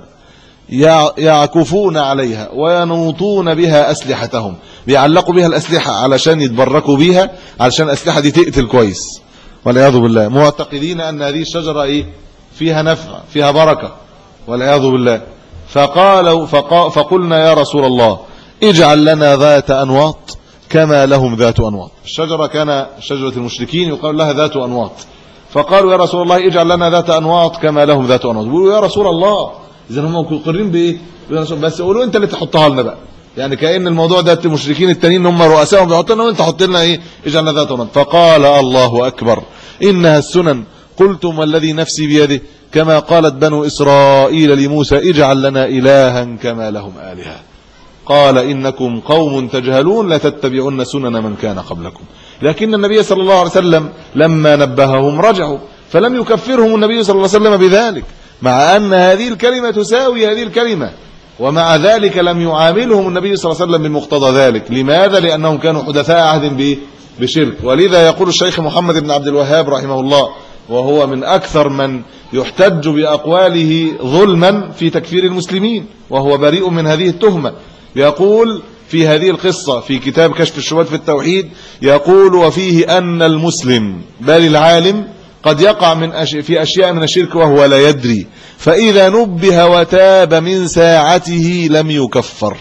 يعكفون عليها وينوطون بها أسلحتهم، بيعلقوا بها الأسلحة علشان يتبركوا بها، علشان الأسلحة دي تقتل كويس والعياذ بالله، معتقدين أن هذه الشجرة إيه؟ فيها نفع، فيها بركة والعياذ بالله. فقالوا فقا فقلنا يا رسول الله اجعل لنا ذات أنواط كما لهم ذات أنواط. الشجرة كان شجرة المشركين يقال لها ذات أنواط، فقالوا يا رسول الله اجعل لنا ذات أنواط كما لهم ذات أنواط. بيقولوا يا رسول الله، إذا هم مقرين بإيه؟ بس قولوا أنت اللي تحطها لنا بقى، يعني كأن الموضوع ده المشركين التانيين هم رؤسائهم بيحطوا لنا وأنت حط لنا إيه؟ اجعل لنا ذات أنواط. فقال الله أكبر إنها السنن، قلتم والذي نفسي بيده كما قالت بنو إسرائيل لموسى اجعل لنا إلها كما لهم آلهة. قال إنكم قوم تجهلون لا تتبعون سنن من كان قبلكم. لكن النبي صلى الله عليه وسلم لما نبههم رجعوا، فلم يكفرهم النبي صلى الله عليه وسلم بذلك، مع أن هذه الكلمة تساوي هذه الكلمة، ومع ذلك لم يعاملهم النبي صلى الله عليه وسلم بمقتضى ذلك. لماذا؟ لأنهم كانوا حدثاء عهد بشرك. ولذا يقول الشيخ محمد بن عبد الوهاب رحمه الله، وهو من أكثر من يحتج بأقواله ظلما في تكفير المسلمين وهو بريء من هذه التهمة، يقول في هذه القصة في كتاب كشف الشبهات في التوحيد، يقول وفيه أن المسلم بل العالم قد يقع من أش... في أشياء من الشرك وهو لا يدري، فإذا نبه وتاب من ساعته لم يكفر.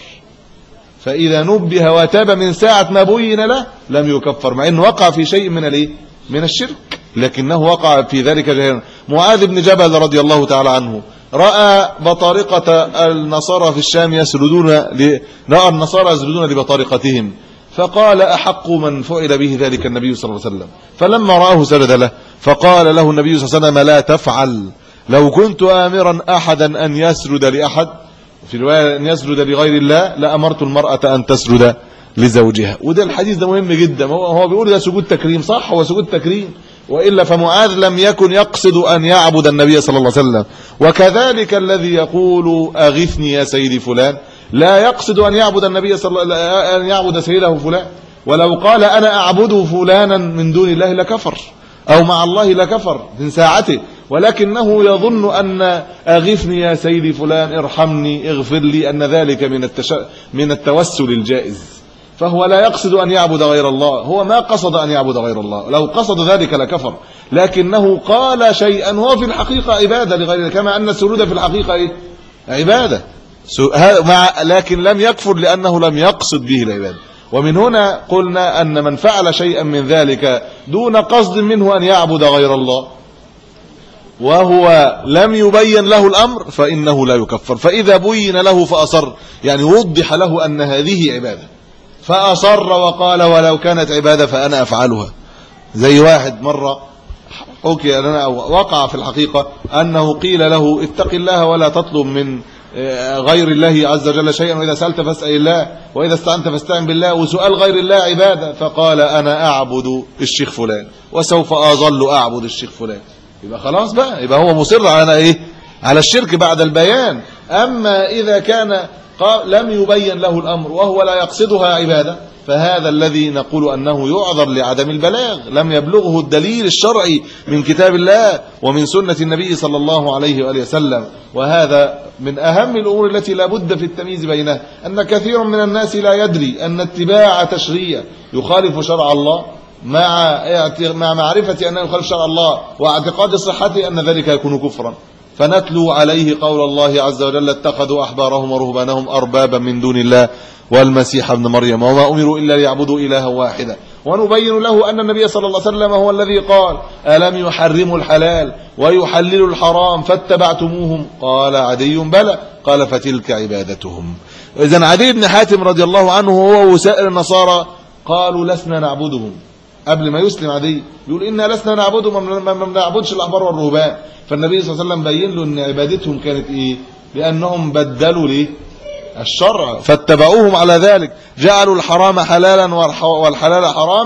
فإذا نبه وتاب من ساعة ما بين له لم يكفر، مع أنه وقع في شيء من الايه؟ من الشرك، لكنه وقع في ذلك جهلا. معاذ بن جبل رضي الله تعالى عنه رأى بطارقة النصارى في الشام يسردون ل... رأى النصارى يسردون لبطارقتهم، فقال أحق من فعل به ذلك النبي صلى الله عليه وسلم، فلما رآه سجد له، فقال له النبي صلى الله عليه وسلم لا تفعل، لو كنت آمرا أحدا أن يسرد لأحد، في رواية أن يسرد لغير الله، لأمرت المرأة أن تسرد لزوجها. وده الحديث ده مهم جدا، هو هو بيقول ده سجود تكريم، صح هو سجود تكريم، وإلا فمعاذ لم يكن يقصد أن يعبد النبي صلى الله عليه وسلم. وكذلك الذي يقول أغثني يا سيدي فلان لا يقصد أن يعبد النبي صلى الله أن يعبد سيده فلان، ولو قال أنا أعبد فلانا من دون الله لكفر، أو مع الله لكفر من ساعته، ولكنه يظن أن أغثني يا سيدي فلان ارحمني اغفر لي أن ذلك من التش... من التوسل الجائز، فهو لا يقصد أن يعبد غير الله، هو ما قصد أن يعبد غير الله، لو قصد ذلك لكفر، لكنه قال شيئا هو في الحقيقة عبادة لغير، كما أن السجود في الحقيقة إيه؟ عبادة، مع لكن لم يكفر لأنه لم يقصد به العبادة. ومن هنا قلنا أن من فعل شيئا من ذلك دون قصد منه أن يعبد غير الله وهو لم يبين له الأمر فإنه لا يكفر. فإذا بين له فأصر، يعني وضح له أن هذه عبادة فأصر وقال ولو كانت عبادة فأنا أفعلها. زي واحد مرة حكي لنا وقع في الحقيقة أنه قيل له اتق الله ولا تطلب من غير الله عز وجل شيئا، وإذا سألت فاسأل الله وإذا استعنت فاستعن بالله، وسؤال غير الله عبادة. فقال أنا أعبد الشيخ فلان وسوف أظل أعبد الشيخ فلان. يبقى خلاص بقى، يبقى هو مصر على إيه؟ على الشرك بعد البيان. أما إذا كان لم يبين له الأمر وهو لا يقصدها عبادة، فهذا الذي نقول أنه يعذر لعدم البلاغ، لم يبلغه الدليل الشرعي من كتاب الله ومن سنة النبي صلى الله عليه وآله وسلم. وهذا من أهم الأمور التي لا بد في التمييز بينها، أن كثير من الناس لا يدري أن اتباع تشريع يخالف شرع الله مع مع معرفة أنه يخالف شرع الله واعتقاد صحته أن ذلك يكون كفرا. فنتلو عليه قول الله عز وجل اتخذوا أحبارهم ورهبانهم أربابا من دون الله والمسيح ابن مريم وما أمروا إلا ليعبدوا إلها واحدا، ونبين له أن النبي صلى الله عليه وسلم هو الذي قال ألم يحرموا الحلال ويحللوا الحرام فاتبعتموهم؟ قال عدي بلى، قال فتلك عبادتهم. إذن عدي بن حاتم رضي الله عنه هو وسائر النصارى قالوا لسنا نعبدهم. قبل ما يسلم عدي يقول إنا لسنا نعبدهم، ما نعبدش الأحبار والرهبان. فالنبي صلى الله عليه وسلم بين له أن عبادتهم كانت إيه؟ لأنهم بدلوا ليه الشرع فاتبعوهم على ذلك، جعلوا الحرام حلالا والحلال حراما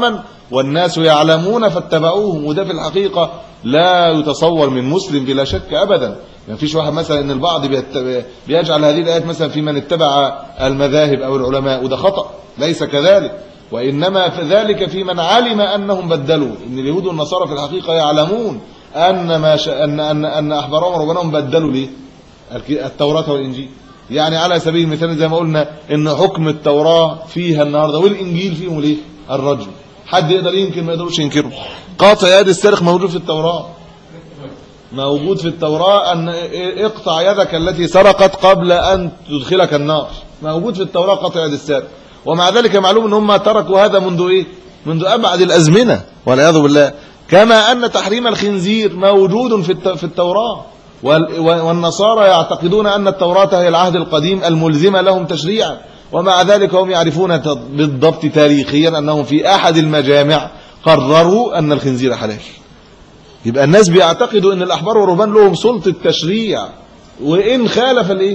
والناس يعلمون فاتبعوهم. وده في الحقيقة لا يتصور من مسلم بلا شك أبدا. ما فيش واحد مثلا ان البعض بيجعل هذه الآيات مثلا في من اتبع المذاهب أو العلماء، وده خطأ، ليس كذلك، وإنما ذلك في من علم أنهم بدلوا. إن اليهود والنصارى في الحقيقة يعلمون أن ما ش... أن أن أن أحبارهم ورهبانهم بدلوا ليه التوراة والإنجيل. يعني على سبيل المثال زي ما قلنا إن حكم التوراة فيها النهارده والإنجيل فيهم ليه الرجم. حد يقدر يمكن ما يقدروش ينكروا. قاطع يد السارق موجود في التوراة، موجود في التوراة أن اقطع يدك التي سرقت قبل أن تدخلك النار، موجود في التوراة قطع يد السارق. ومع ذلك معلوم ان هم تركوا هذا منذ ايه منذ ابعد الازمنه والعياذ بالله. كما ان تحريم الخنزير موجود في في التوراة، والنصارى يعتقدون ان التوراة هي العهد القديم الملزمه لهم تشريعا، ومع ذلك هم يعرفون بالضبط تاريخيا انهم في احد المجامع قرروا ان الخنزير حلال. يبقى الناس بيعتقدوا ان الاحبار والرهبان لهم سلطه تشريع، وان خالف الايه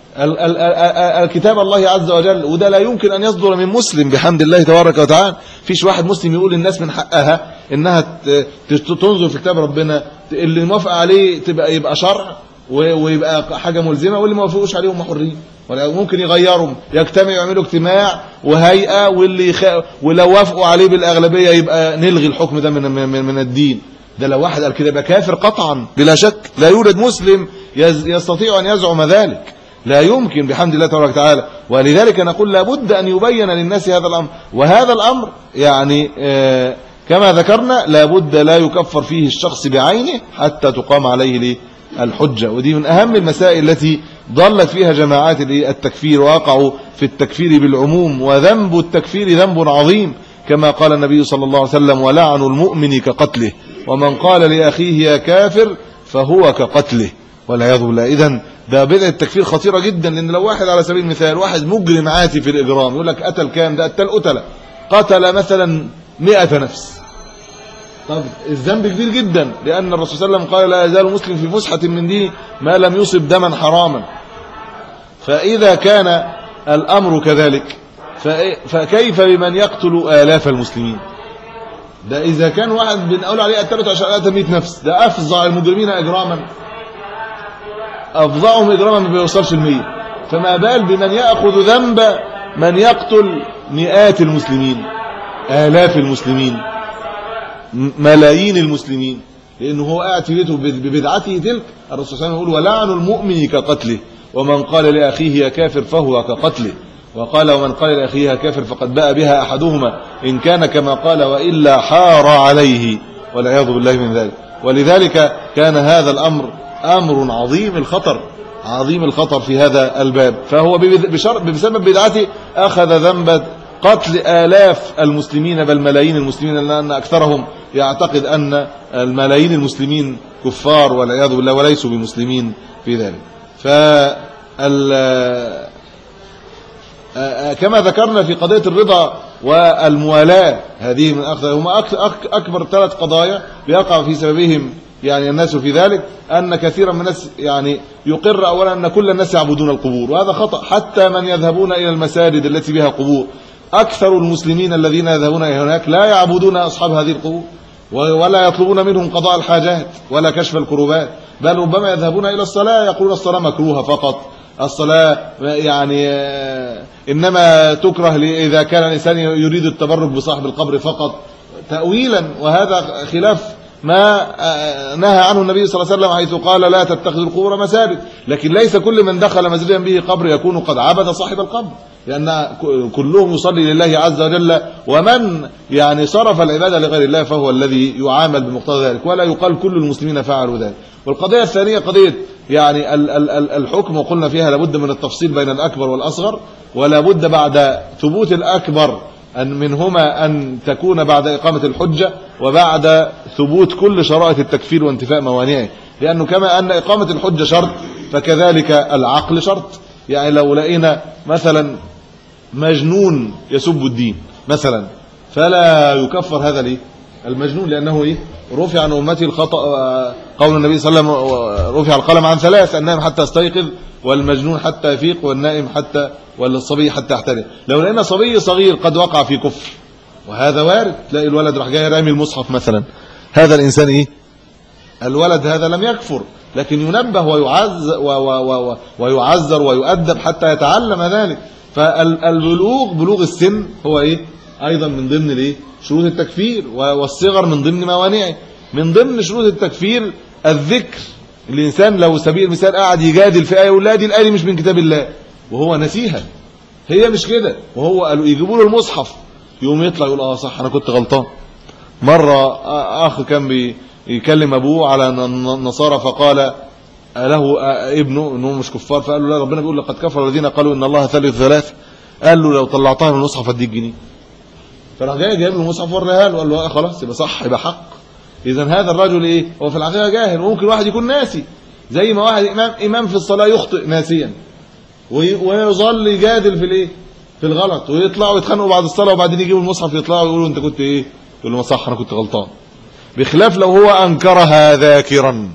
الكتاب الله عز وجل. وده لا يمكن أن يصدر من مسلم بحمد الله تبارك وتعالى. فيش واحد مسلم يقول للناس من حقها إنها تنظر في كتاب ربنا، اللي موافق عليه تبقى يبقى شرع ويبقى حاجة ملزمة، واللي ما وافقوش عليه هم حرين، ممكن يغيرهم، يجتمعوا يعملوا اجتماع وهيئة، واللي يخ... ولو وافقوا عليه بالأغلبية يبقى نلغي الحكم ده من من, من الدين. ده لو واحد قال كده يبقى كافر قطعا بلا شك. لا يوجد مسلم يستطيع أن يزعم ذلك، لا يمكن بحمد الله تبارك وتعالى. ولذلك نقول لابد أن يبين للناس هذا الأمر. وهذا الأمر يعني آه كما ذكرنا لابد لا يكفر فيه الشخص بعينه حتى تقام عليه الحجة. ودي من أهم المسائل التي ضلت فيها جماعات التكفير، وقعوا في التكفير بالعموم. وذنب التكفير ذنب عظيم، كما قال النبي صلى الله عليه وسلم: ولعن المؤمن كقتله، ومن قال لأخيه يا كافر فهو كقتله، والعياذ بالله. إذن ده بدعة التكفير خطيرة جدا. لأن لو واحد على سبيل المثال واحد مجرم عاتي في الإجرام، يقول لك قتل كام؟ ده قتل قتلة، قتل مثلا مئة نفس. طب الذنب كبير جدا، لأن الرسول صلى الله عليه وسلم قال: لا يزال مسلم في فسحة من دينه ما لم يصب دما حراما. فإذا كان الأمر كذلك فكيف بمن يقتل آلاف المسلمين؟ ده إذا كان واحد بنقول عليه قتلت عشرة مئة نفس، ده أفظع المجرمين إجراما، أفظعهم إجراما ما بيوصلش المية. فما بال بمن يأخذ ذنب من يقتل مئات المسلمين، آلاف المسلمين، ملايين المسلمين، لأنه هو قاعد في بيته ببدعته تلك. الرسول صلى الله عليه وسلم يقول: ولعن المؤمن كقتله، ومن قال لأخيه يا كافر فهو كقتله. وقال: ومن قال لأخيه يا كافر فقد باء بها أحدهما إن كان كما قال وإلا حار عليه، والعياذ بالله من ذلك. ولذلك كان هذا الأمر أمر عظيم الخطر، عظيم الخطر في هذا الباب. فهو بسبب بدعته أخذ ذنب قتل آلاف المسلمين، بل ملايين المسلمين، لأن أكثرهم يعتقد أن الملايين المسلمين كفار والعياذ بالله، وليسوا بمسلمين في ذلك. فال كما ذكرنا في قضية الرضا والموالاة، هذه من أكثر هم أكبر ثلاث قضايا بيقع في سببهم يعني الناس في ذلك. أن كثيرا من الناس يعني يقر أولا أن كل الناس يعبدون القبور، وهذا خطأ. حتى من يذهبون إلى المساجد التي بها قبور، أكثر المسلمين الذين يذهبون إلى هناك لا يعبدون أصحاب هذه القبور، ولا يطلبون منهم قضاء الحاجات ولا كشف الكروبات، بل ربما يذهبون إلى الصلاة يقولون الصلاة مكروهة فقط، الصلاة يعني إنما تكره إذا كان الإنسان يريد التبرك بصاحب القبر فقط، تأويلا. وهذا خلاف ما نهى عنه النبي صلى الله عليه وسلم، حيث قال: لا تتخذوا القبور مساجد. لكن ليس كل من دخل مسجدا به قبر يكون قد عبد صاحب القبر، لأن كلهم يصلي لله عز وجل، ومن يعني صرف العبادة لغير الله فهو الذي يعامل بمقتضى ذلك، ولا يقال كل المسلمين فعلوا ذلك. والقضية الثانية قضية يعني الحكم، وقلنا فيها لابد من التفصيل بين الأكبر والأصغر، ولا بد بعد ثبوت الأكبر أن منهما أن تكون بعد إقامة الحجة، وبعد ثبوت كل شرائط التكفير وانتفاء موانعه. لأنه كما أن إقامة الحجة شرط، فكذلك العقل شرط. يعني لو لقينا مثلا مجنون يسب الدين مثلا، فلا يكفر هذا ليه المجنون، لأنه إيه؟ رفع عن أمتي الخطأ. قول النبي صلى الله عليه وسلم: رفع القلم عن ثلاث: النائم حتى يستيقظ، والمجنون حتى يفيق، والنائم حتى والصبي حتى يحترم. لو لقينا صبي صغير قد وقع في كفر، وهذا وارد. تلاقي الولد راح جاي رامي المصحف مثلا، هذا الانسان ايه؟ الولد هذا لم يكفر، لكن ينبه ويعز ويعذر ويؤدب حتى يتعلم ذلك. فالبلوغ بلوغ السن هو ايه؟ ايضا من ضمن الايه؟ شروط التكفير، والصغر من ضمن موانعه. من ضمن شروط التكفير الذكر. الانسان لو سبيل المثال قاعد يجادل في ايه، ولا دي الايه دي مش من كتاب الله وهو نسيها، هي مش كده، وهو قالوا يجيبوا له المصحف يقوم يطلع يقول اه صح انا كنت غلطان. مره اخ كان بيكلم ابوه على النصارى فقال له ابنه انه مش كفار، فقال له لا ربنا بيقول لقد كفر الذين قالوا ان الله ثالث ثلاث. قال له لو طلعتها من المصحف اديك جنيه. فراح جاي جايب له المصحف وريها له، قال له خلاص يبقى صح يبقى حق. اذا هذا الرجل ايه؟ هو في الحقيقه جاهل، وممكن واحد يكون ناسي، زي ما واحد امام امام في الصلاه يخطئ ناسيا ويظل يجادل في الايه؟ في الغلط، ويطلعوا يتخانقوا بعد الصلاه وبعدين يجيبوا المصحف يطلعوا يقولوا انت كنت ايه؟ يقول له صح انا كنت غلطان. بخلاف لو هو انكرها ذاكرا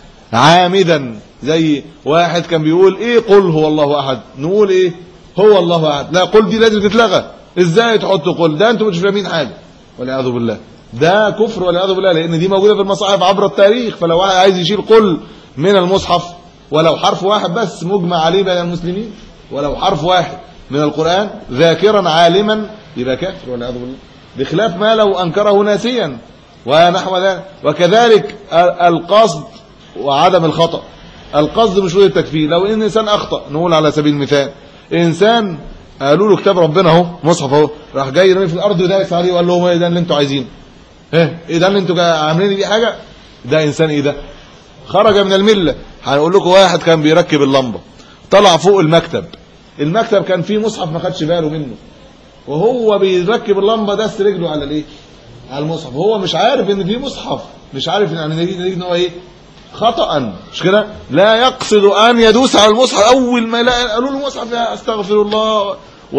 عامدا، زي واحد كان بيقول ايه قل هو الله احد، نقول ايه؟ هو الله احد. لا قل دي لازم تتلغى. ازاي تحط قل؟ ده انتم مش فاهمين حاجه والعياذ بالله، ده كفر والعياذ بالله، لان دي موجوده في المصاحف عبر التاريخ. فلو واحد عايز يشيل قل من المصحف ولو حرف واحد بس مجمع عليه بين المسلمين، ولو حرف واحد من القرآن ذاكرا عالما، يبقى كافر والعياذ بالله، بخلاف ما لو انكره ناسيا ونحو ذلك. وكذلك القصد وعدم الخطأ. القصد مش شروط التكفير. لو ان انسان اخطأ، نقول على سبيل المثال انسان قالوا له كتاب ربنا اهو مصحف اهو، راح جاي رمي في الارض ودايس عليه وقال لهم ايه ده اللي انتوا عايزينه؟ ايه ايه ده اللي انتوا عاملين دي حاجه؟ ده انسان ايه ده؟ خرج من المله. هنقول لكم واحد كان بيركب اللمبه، طلع فوق المكتب، المكتب كان فيه مصحف ما خدش باله منه، وهو بيركب اللمبه داس رجله على الايه؟ على المصحف، هو مش عارف ان فيه مصحف، مش عارف ان ان هو ايه؟ خطأ، مش كده؟ لا يقصد ان يدوس على المصحف. اول ما قالوا له المصحف يا استغفر الله،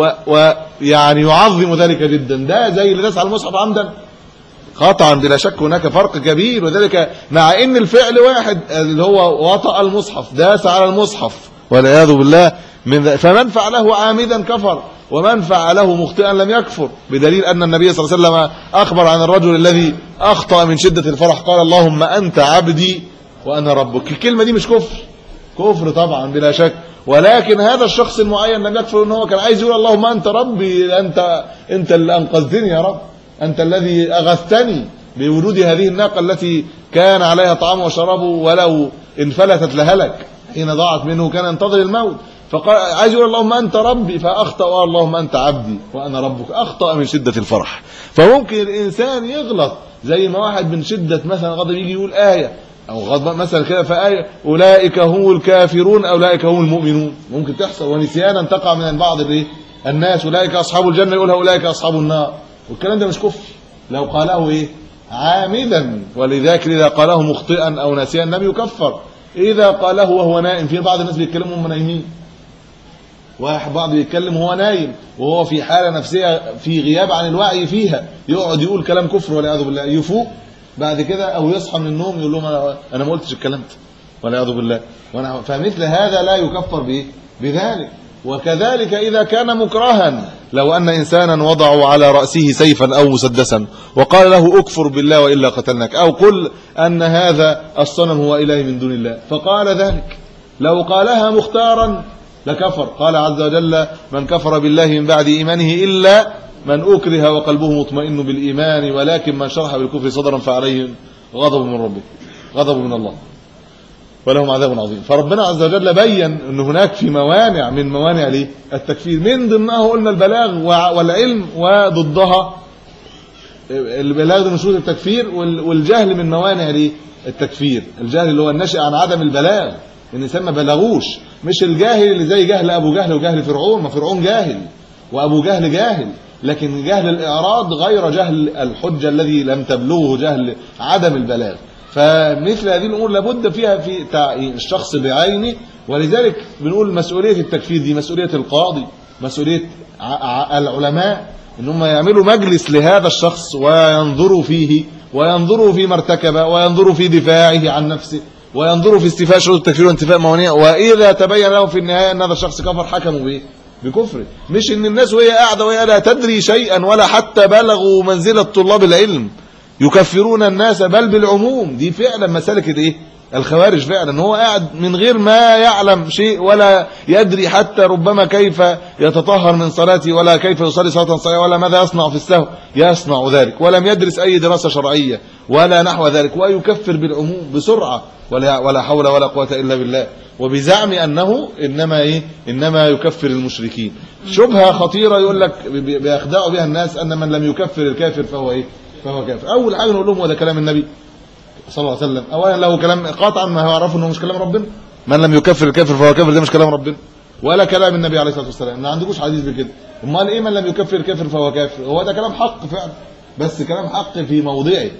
ويعني يعظم ذلك جدا. ده زي اللي داس على المصحف عمدا؟ قطعا بلا شك هناك فرق كبير. وذلك مع ان الفعل واحد، اللي هو وطأ المصحف، داس على المصحف والعياذ بالله من. فمن فعله عامدا كفر، ومن فعله مخطئا لم يكفر، بدليل ان النبي صلى الله عليه وسلم اخبر عن الرجل الذي اخطأ من شدة الفرح قال اللهم انت عبدي وانا ربك. الكلمة دي مش كفر، كفر طبعا بلا شك، ولكن هذا الشخص المعين لم يكفر، ان هو كان عايز يقول اللهم انت ربي، انت انت اللي انقذتني يا رب، انت الذي اغثتني بوجود هذه الناقه التي كان عليها طعامه وشرابه، ولو انفلتت لهلك حين ضاعت منه كان ينتظر الموت. فقال عايز يقول اللهم انت ربي، فاخطا اللهم انت عبدي وانا ربك، اخطا من شده الفرح. فممكن الانسان يغلط، زي ما واحد من شده مثلا غضب يجي يقول ايه او غضب مثلا كده فآية اولئك هم الكافرون اولئك هم المؤمنون، ممكن تحصل، ونسيانا تقع من بعض الايه الناس، اولئك اصحاب الجنه يقولها اولئك اصحاب النار، والكلام ده مش كفر لو قاله ايه عامدا. ولذلك اذا قاله مخطئا او ناسيا لم يكفر. اذا قاله وهو نائم، في بعض الناس بيتكلموا وهم نايمين، واحد بعض بيتكلم وهو نايم وهو في حاله نفسيه في غياب عن الوعي فيها، يقعد يقول كلام كفر والعياذ بالله، يفوق بعد كده او يصحى من النوم يقول لهم انا انا ما قلتش الكلام ده والعياذ بالله. وانا فمثل هذا لا يكفر بايه؟ بذلك. وكذلك اذا كان مكرها، لو ان انسانا وضعوا على راسه سيفا او مسدسا وقال له اكفر بالله والا قتلناك، او قل ان هذا الصنم هو اله من دون الله، فقال ذلك، لو قالها مختارا لكفر. قال عز وجل من كفر بالله من بعد ايمانه الا من أكره وقلبه مطمئن بالإيمان ولكن من شرح بالكفر صدرا فعليهم غضب من ربه، غضب من الله ولهم عذاب عظيم. فربنا عز وجل بين أن هناك في موانع من موانع ليه التكفير، من ضمنها قلنا البلاغ والعلم، وضدها البلاغ من شروط التكفير، والجهل من موانع ليه التكفير. الجهل اللي هو الناشئ عن عدم البلاغ، الإنسان ما بلغوش، مش الجاهل اللي زي جهل أبو جهل وجهل فرعون، ما فرعون جاهل وأبو جهل جاهل، لكن جهل الإعراض غير جهل الحجة الذي لم تبلغه جهل عدم البلاغ. فمثل هذه الأمور لابد فيها في الشخص بعينه. ولذلك بنقول مسؤولية التكفير دي مسؤولية القاضي، مسؤولية العلماء، إنهم يعملوا مجلس لهذا الشخص وينظروا فيه، وينظروا في مرتكبه، وينظروا في دفاعه عن نفسه، وينظروا في استيفاء شروط التكفير وانتفاء موانعه. وإذا تبين له في النهاية أن هذا الشخص كفر حكموا به بكفره، مش ان الناس وهي قاعده وهي لا تدري شيئا ولا حتى بلغوا منزله طلاب العلم يكفرون الناس بل بالعموم. دي فعلا مسالك الايه الخوارج، فعلا ان هو قاعد من غير ما يعلم شيء ولا يدري حتى ربما كيف يتطهر من صلاته ولا كيف يصلي صلاه صحيحه ولا ماذا يصنع في السهو، يصنع ذلك ولم يدرس اي دراسه شرعيه ولا نحو ذلك، ويكفر بالعموم بسرعه ولا ولا حول ولا قوه الا بالله، وبزعم انه انما ايه انما يكفر المشركين. شبهه خطيره يقول لك بيخدعوا بها الناس ان من لم يكفر الكافر فهو ايه فهو كافر. اول حاجه نقول لهم هو ده كلام النبي صلى الله عليه وسلم، اولا له كلام قاطعا ما يعرفوا انه مش كلام ربنا، من لم يكفر الكافر فهو كافر، ده مش كلام ربنا ولا كلام النبي عليه الصلاه والسلام، ما عندكوش حديث بكده. امال ايه من لم يكفر الكافر فهو كافر؟ هو ده كلام حق فعلا، بس كلام حق في موضعه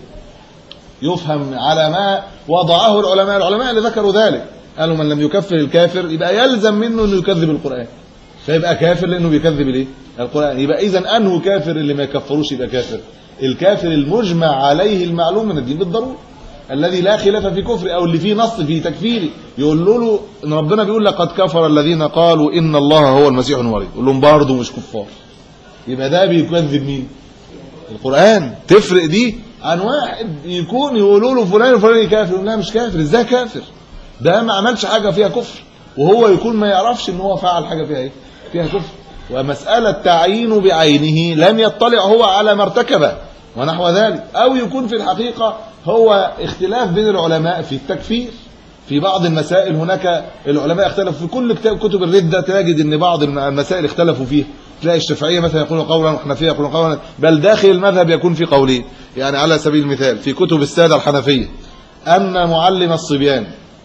يفهم على ما وضعه العلماء. العلماء اللي ذكروا ذلك قالوا من لم يكفر الكافر يبقى يلزم منه انه يكذب القرآن، فيبقى كافر لانه بيكذب الايه القرآن. يبقى اذا انه كافر اللي ما يكفروش يبقى كافر؟ الكافر المجمع عليه المعلوم من الدين بالضروره، الذي لا خلاف في كفره او اللي فيه نص في تكفيره. يقول له ان ربنا بيقول لقد كفر الذين قالوا ان الله هو المسيح ابن مريم، يقول لهم برضه مش كفار، يبقى ده بيكذب مين؟ القرآن. تفرق دي عن واحد يكون يقولوا له فلان وفلان كافر، يقول لا مش كافر. ازاي كافر؟ ده ما عملش حاجه فيها كفر، وهو يكون ما يعرفش ان هو فعل حاجه فيها ايه فيها كفر. ومساله تعيينه بعينه لم يطلع هو على ما ارتكبه ونحو ذلك، او يكون في الحقيقه هو اختلاف بين العلماء في التكفير في بعض المسائل. هناك العلماء اختلفوا في كل كتاب كتب الردة، تجد ان بعض المسائل اختلفوا فيها. تلاقي الشافعيه مثلا يقولوا قولا والحنفيه يقولوا قولا، بل داخل المذهب يكون في قولين. يعني على سبيل المثال في كتب الساده الحنفيه ان معلم الصبيان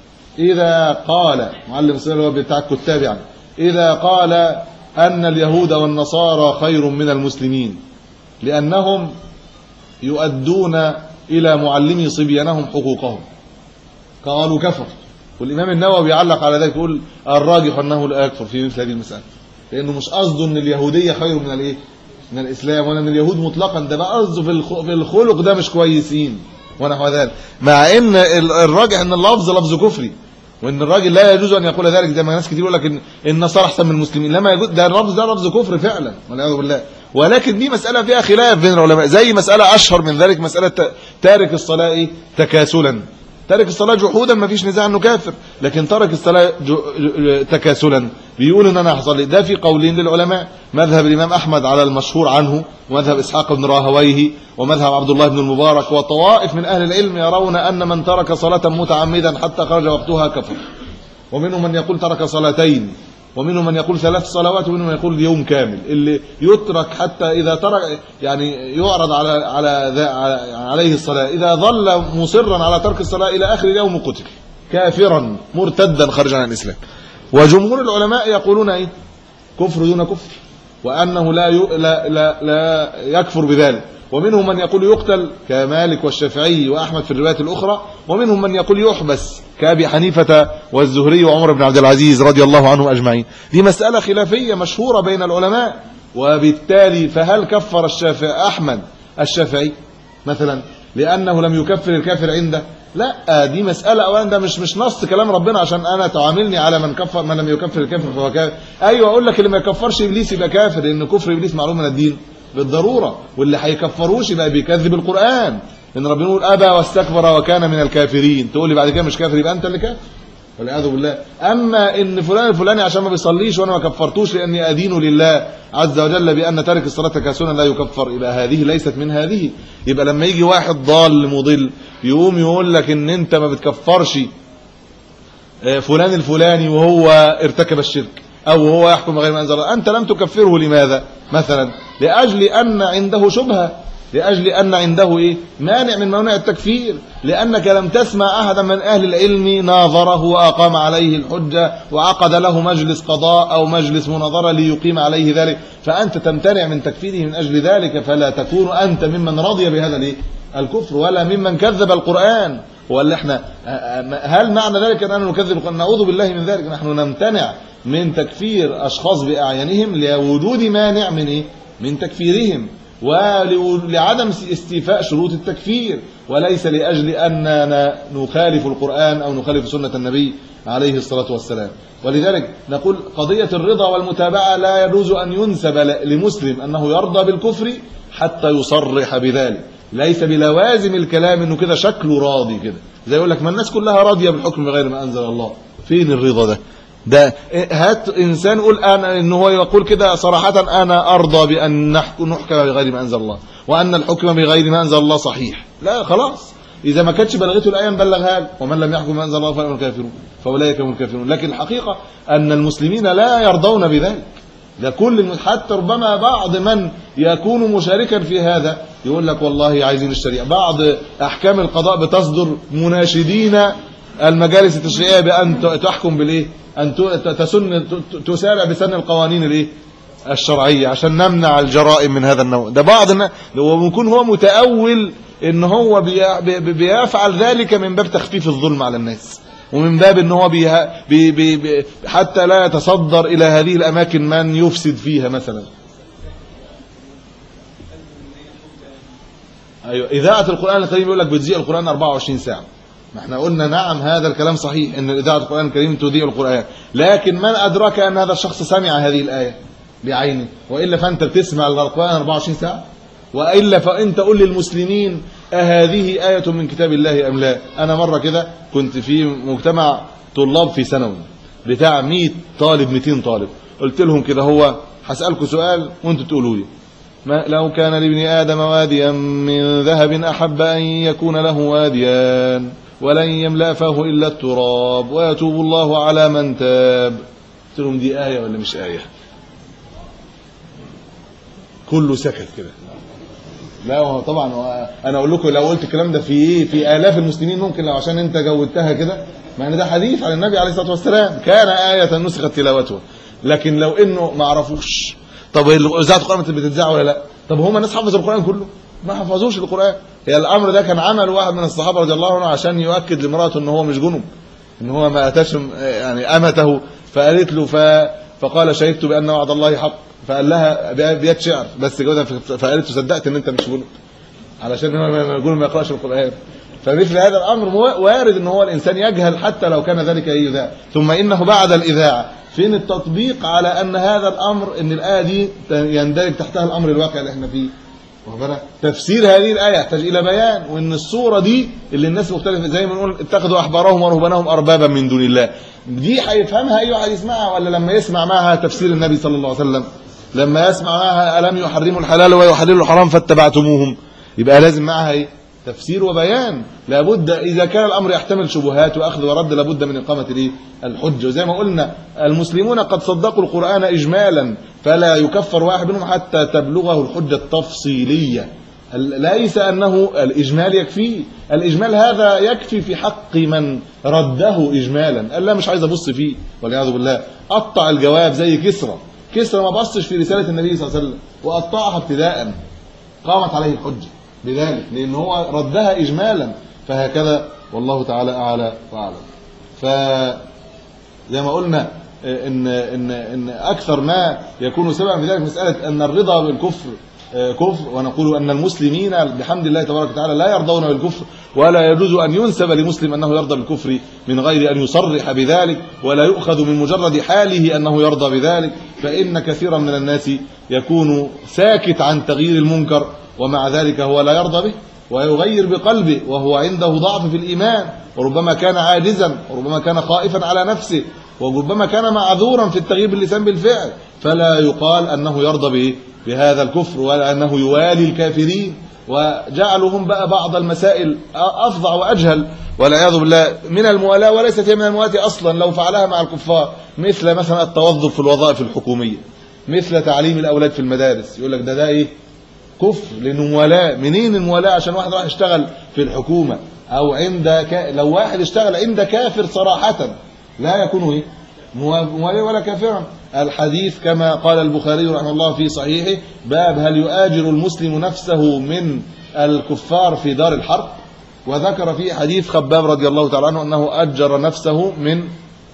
اذا قال، معلم الصبيان هو بتاع الكتاب يعني، اذا قال ان اليهود والنصارى خير من المسلمين لانهم يؤدون الى معلمي صبيانهم حقوقهم، قالوا كفر. والامام النووي يعلق على ذلك يقول الراجح انه لا يكفر في مثل هذه المساله، لانه مش قصده ان اليهوديه خير من الايه من الاسلام ولا من اليهود مطلقا، ده بقى قصده في الخلق ده مش كويسين ونحو ذلك. مع ان الراجح ان اللفظ لفظ كفري، وان الراجل لا يجوز ان يقول ذلك، زي ما ناس كتير يقول لك ان النصارى احسن من المسلمين، لما يجوز ده اللفظ ده لفظ كفر فعلا والعياذ بالله. ولكن دي مساله فيها خلاف بين العلماء، زي مساله اشهر من ذلك مساله تارك الصلاه ايه تكاسلا. تارك الصلاه جحودا ما فيش نزاع انه كافر، لكن ترك الصلاه تكاسلا بيقول ان انا هصلي. ده في قولين للعلماء، مذهب الامام احمد على المشهور عنه، ومذهب اسحاق بن راهويه، ومذهب عبد الله بن المبارك، وطوائف من اهل العلم يرون ان من ترك صلاه متعمدا حتى خرج وقتها كفر. ومنهم من يقول ترك صلاتين، ومنهم من يقول ثلاث صلوات، ومنهم من يقول يوم كامل. اللي يترك حتى اذا ترك يعني يعرض على على عليه الصلاه، اذا ظل مصرا على ترك الصلاه الى اخر اليوم قتل كافرا مرتدا خارجا عن الاسلام. وجمهور العلماء يقولون ايه كفر دون كفر، وانه لا لا لا, لا يكفر بذلك. ومنهم من يقول يقتل كمالك والشافعي واحمد في الروايات الاخرى، ومنهم من يقول يحبس كابي حنيفه والزهري وعمر بن عبد العزيز رضي الله عنهم اجمعين. دي مساله خلافيه مشهوره بين العلماء. وبالتالي فهل كفر الشافعي احمد الشافعي مثلا لانه لم يكفر الكافر عنده؟ لا، دي مساله اولا ده مش مش نص كلام ربنا عشان انا تعاملني على من كفر من لم يكفر الكافر فهو كافر. ايوه اقول لك اللي ما يكفرش ابليس يبقى كافر، لان كفر ابليس معلوم من الدين بالضروره، واللي هيكفروش يبقى بيكذب القران، ان ربنا يقول ابى واستكبر وكان من الكافرين. تقول لي بعد كده مش كافر، يبقى انت اللي كافر والعياذ بالله. اما ان فلان الفلاني عشان ما بيصليش وانا ما كفرتوش لاني ادين لله عز وجل بان تارك الصلاه تكاسلا لا يكفر، يبقى هذه ليست من هذه. يبقى لما يجي واحد ضال مضل يقوم يقول لك ان انت ما بتكفرش فلان الفلاني وهو ارتكب الشرك او هو يحكم غير ما انزل الله، انت لم تكفره. لماذا؟ مثلا لاجل ان عنده شبهه، لاجل ان عنده ايه مانع من موانع التكفير، لانك لم تسمع احدا من اهل العلم ناظره واقام عليه الحجه وعقد له مجلس قضاء او مجلس مناظره ليقيم عليه ذلك، فانت تمتنع من تكفيره من اجل ذلك. فلا تكون انت ممن رضي بهذا الايه الكفر ولا ممن كذب القران. ولا احنا هل معنى ذلك اننا نكذب القران؟ نعوذ بالله من ذلك. نحن نمتنع من تكفير اشخاص باعيانهم لوجود مانع من ايه من تكفيرهم. ولعدم استيفاء شروط التكفير، وليس لأجل أننا نخالف القرآن أو نخالف سنة النبي عليه الصلاة والسلام. ولذلك نقول قضية الرضا والمتابعة لا يجوز أن ينسب لمسلم أنه يرضى بالكفر حتى يصرح بذلك، ليس بلوازم الكلام أنه كده شكله راضي كده، زي يقول لك ما الناس كلها راضية بالحكم بغير ما أنزل الله. فين الرضا ده؟ ده هات إنسان يقول أنا إن هو يقول كده صراحة أنا أرضى بأن نحكم بغير ما أنزل الله وأن الحكم بغير ما أنزل الله صحيح. لا خلاص، إذا ما كانتش بلغته الآية نبلغها، ومن لم يحكم بما أنزل الله فأولئك هم الكافرون فأولئك هم الكافرون. لكن الحقيقة أن المسلمين لا يرضون بذلك، ده كل حتى ربما بعض من يكون مشاركا في هذا يقول لك والله عايزين الشريعة. بعض أحكام القضاء بتصدر مناشدين المجالس التشريعية بأن تحكم بالإيه؟ أن تسن تسارع بسن القوانين الإيه؟ الشرعية عشان نمنع الجرائم من هذا النوع. ده بعض وممكن هو متأول إن هو بيفعل ذلك من باب تخفيف الظلم على الناس، ومن باب إن هو بي بي بي حتى لا يتصدر إلى هذه الأماكن من يفسد فيها مثلا. أيوة، إذاعة القرآن الكريم يقول لك بتذيع القرآن أربعة وعشرين ساعة. ما احنا قلنا نعم هذا الكلام صحيح ان إذاعة القرآن الكريم تذيع القرآن، لكن من أدرك أن هذا الشخص سمع هذه الآية بعينه؟ وإلا فأنت بتسمع القرآن أربعة وعشرين ساعة؟ وإلا فأنت قل للمسلمين أهذه آية من كتاب الله أم لا؟ أنا مرة كده كنت في مجتمع طلاب في ثانوي بتاع مئة طالب مئتين طالب، قلت لهم كده هو هسألكم سؤال وانتوا تقولوا لي، ما لو كان لابن آدم واديا من ذهب أحب أن يكون له واديان ولن يملأ فاه إلا التراب ويتوب الله على من تاب. قلت لهم دي آية ولا مش آية؟ كله سكت كده. لا طبعا انا اقول لكم لو قلت الكلام ده في ايه في آلاف المسلمين ممكن، لو عشان انت جودتها كده، مع ان ده حديث عن النبي عليه الصلاه والسلام كان آية نسخت تلاوته، لكن لو انه ما عرفوش طب اذاعه القرآن بتتذاع ولا لا؟ طب هم الناس حفظوا القرآن كله؟ ما حفظوش القرآن. هي الامر ده كان عمل واحد من الصحابه رضي الله عنه عشان يؤكد لمراته ان هو مش جنب، ان هو ما اتاش يعني امته، فقالت له ف... فقال شهدت بان وعد الله حق، فقال لها بيت شعر بس جوزها، فقالت له صدقت ان انت مش جنب، علشان هو يقول ما يقراش القرآن. فمثل هذا الامر وارد ان هو الانسان يجهل حتى لو كان ذلك يذاع. ثم انه بعد الاذاعه فين التطبيق على ان هذا الامر، ان الايه دي يندرج تحتها الامر الواقع اللي احنا فيه؟ تفسير هذه الايه يحتاج الى بيان، وان الصوره دي اللي الناس مختلفه زي ما نقول اتخذوا احبارهم ورهبانهم اربابا من دون الله، دي هيفهمها اي واحد يسمعها، ولا لما يسمع معها تفسير النبي صلى الله عليه وسلم، لما يسمع معها الم يحرموا الحلال ويحللوا الحرام فاتبعتموهم، يبقى لازم معها ايه؟ تفسير وبيان. لابد اذا كان الامر يحتمل شبهات واخذ ورد لابد من اقامه الايه؟ الحجه. وزي ما قلنا المسلمون قد صدقوا القرآن اجمالا، فلا يكفر واحد منهم حتى تبلغه الحجه التفصيليه. ليس انه الاجمال يكفي، الاجمال هذا يكفي في حق من رده اجمالا، قال لا مش عايز ابص فيه والعياذ بالله، قطع الجواب زي كسرى. كسرى ما بصش في رساله النبي صلى الله عليه وسلم وقطعها ابتداء، قامت عليه الحجه بذلك لان هو ردها اجمالا. فهكذا والله تعالى اعلى واعلم. ف زي ما قلنا ان ان ان اكثر ما يكون سببا في ذلك مساله ان الرضا بالكفر كفر، ونقول ان المسلمين بحمد الله تبارك وتعالى لا يرضون بالكفر، ولا يجوز ان ينسب لمسلم انه يرضى بالكفر من غير ان يصرح بذلك، ولا يؤخذ من مجرد حاله انه يرضى بذلك. فان كثيرا من الناس يكون ساكت عن تغيير المنكر ومع ذلك هو لا يرضى به ويغير بقلبه، وهو عنده ضعف في الإيمان، وربما كان عاجزا، وربما كان خائفا على نفسه، وربما كان معذورا في التغيير باللسان بالفعل، فلا يقال أنه يرضى به بهذا الكفر ولا أنه يوالي الكافرين. وجعلهم بقى بعض المسائل أفظع وأجهل والعياذ بالله من الموالاة، وليست هي من الموالاة أصلا لو فعلها مع الكفار، مثل مثلا التوظف في الوظائف الحكومية، مثل تعليم الأولاد في المدارس. يقول لك ده ده إيه؟ كفر، لانه موالاه. منين الموالاه؟ عشان واحد راح يشتغل في الحكومه او عند ك... لو واحد اشتغل عند كافر صراحه لا يكون ايه؟ موالاه ولا كافرا. الحديث كما قال البخاري رحمه الله في صحيحه باب هل يؤاجر المسلم نفسه من الكفار في دار الحرب، وذكر فيه حديث خباب رضي الله تعالى عنه انه اجر نفسه من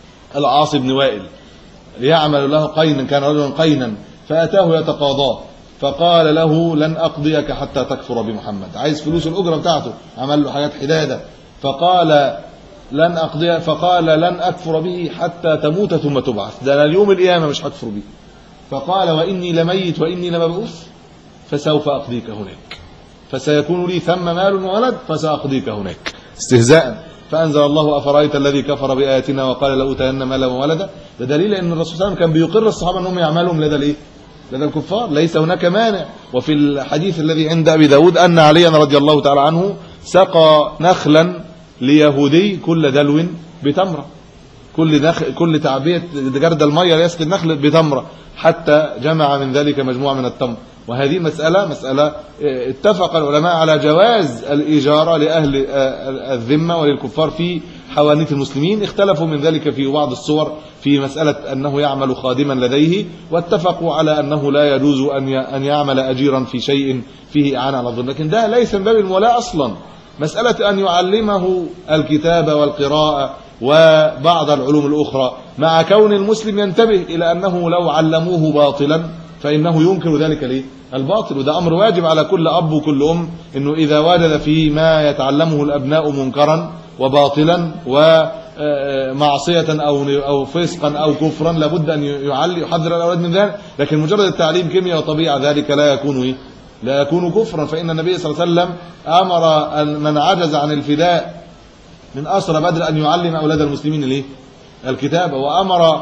العاص بن وائل ليعمل له قينا، كان رجلا قينا فاتاه يتقاضاه، فقال له لن أقضيك حتى تكفر بمحمد. عايز فلوس الأجرة بتاعته، عمل له حاجات حدادة، فقال لن أقضي فقال لن أكفر به حتى تموت ثم تبعث، ده اليوم القيامة مش هكفر به. فقال وإني لميت وإني لمبعوث فسوف أقضيك هناك، فسيكون لي ثم مال وولد فسأقضيك هناك استهزاء. فأنزل الله أفرأيت الذي كفر بآياتنا وقال لأوتين مالا وولدا. ده دليل أن الرسول صلى الله عليه وسلم كان بيقر الصحابة أنهم يعملهم لدى الإيه؟ لدى الكفار، ليس هناك مانع. وفي الحديث الذي عند أبي داود أن عليا رضي الله تعالى عنه سقى نخلا ليهودي كل دلو بتمرة، كل نخ... كل تعبية جرد المية يسقي النخل بتمرة، حتى جمع من ذلك مجموعة من التمر. وهذه مسألة مسألة اتفق العلماء على جواز الإجارة لأهل الذمة وللكفار في حوانيت المسلمين. اختلفوا من ذلك في بعض الصور في مسألة أنه يعمل خادما لديه، واتفقوا على أنه لا يجوز أن يعمل أجيرا في شيء فيه إعانة على الظلم، لكن ده ليس من باب المولاة أصلا. مسألة أن يعلمه الكتاب والقراءة وبعض العلوم الأخرى، مع كون المسلم ينتبه إلى أنه لو علموه باطلا فإنه ينكر ذلك ليه؟ الباطل. وده أمر واجب على كل أب وكل أم، أنه إذا وجد في ما يتعلمه الأبناء منكرا وباطلا ومعصية أو أو فسقا أو كفرا لابد أن يعلي يحذر الأولاد من ذلك. لكن مجرد التعليم كيمياء وطبيعة ذلك لا يكون إيه؟ لا يكون كفرا. فإن النبي صلى الله عليه وسلم أمر من عجز عن الفداء من أسرى بدر أن يعلم أولاد المسلمين ليه؟ الكتاب. وأمر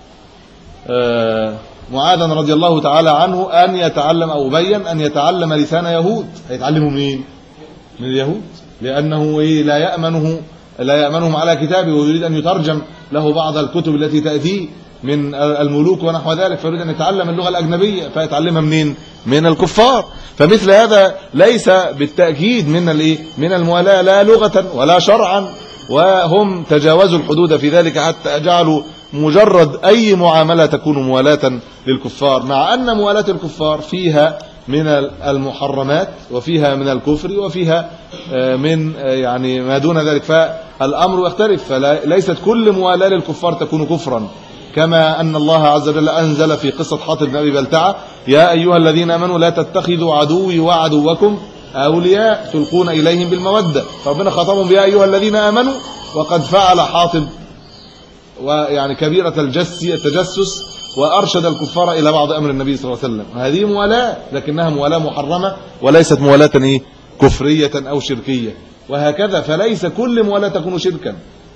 معاذا رضي الله تعالى عنه أن يتعلم أو بين أن يتعلم لسان يهود. هيتعلمه منين؟ من اليهود، لأنه لا يأمنه لا يأمنهم على كتابه، ويريد أن يترجم له بعض الكتب التي تأتي من الملوك ونحو ذلك، فيريد أن يتعلم اللغة الأجنبية فيتعلمها منين؟ من الكفار. فمثل هذا ليس بالتأكيد من الايه؟ من الموالاة، لا لغة ولا شرعا، وهم تجاوزوا الحدود في ذلك حتى جعلوا مجرد أي معاملة تكون موالاة للكفار، مع أن موالاة الكفار فيها من المحرمات وفيها من الكفر وفيها من يعني ما دون ذلك، فالأمر يختلف. فليست كل موالاة للكفار تكون كفرا، كما أن الله عز وجل أنزل في قصة حاطب بن أبي بلتعة يا أيها الذين آمنوا لا تتخذوا عدوي وعدوكم أولياء تلقون إليهم بالمودة. فربنا خاطبهم يا أيها الذين آمنوا، وقد فعل حاطب ويعني كبيرة الجس التجسس وأرشد الكفار إلى بعض أمر النبي صلى الله عليه وسلم. هذه موالاة، لكنها موالاة محرمة وليست موالاة إيه؟ كفرية أو شركية. وهكذا فليس كل موالاة تكون شركا.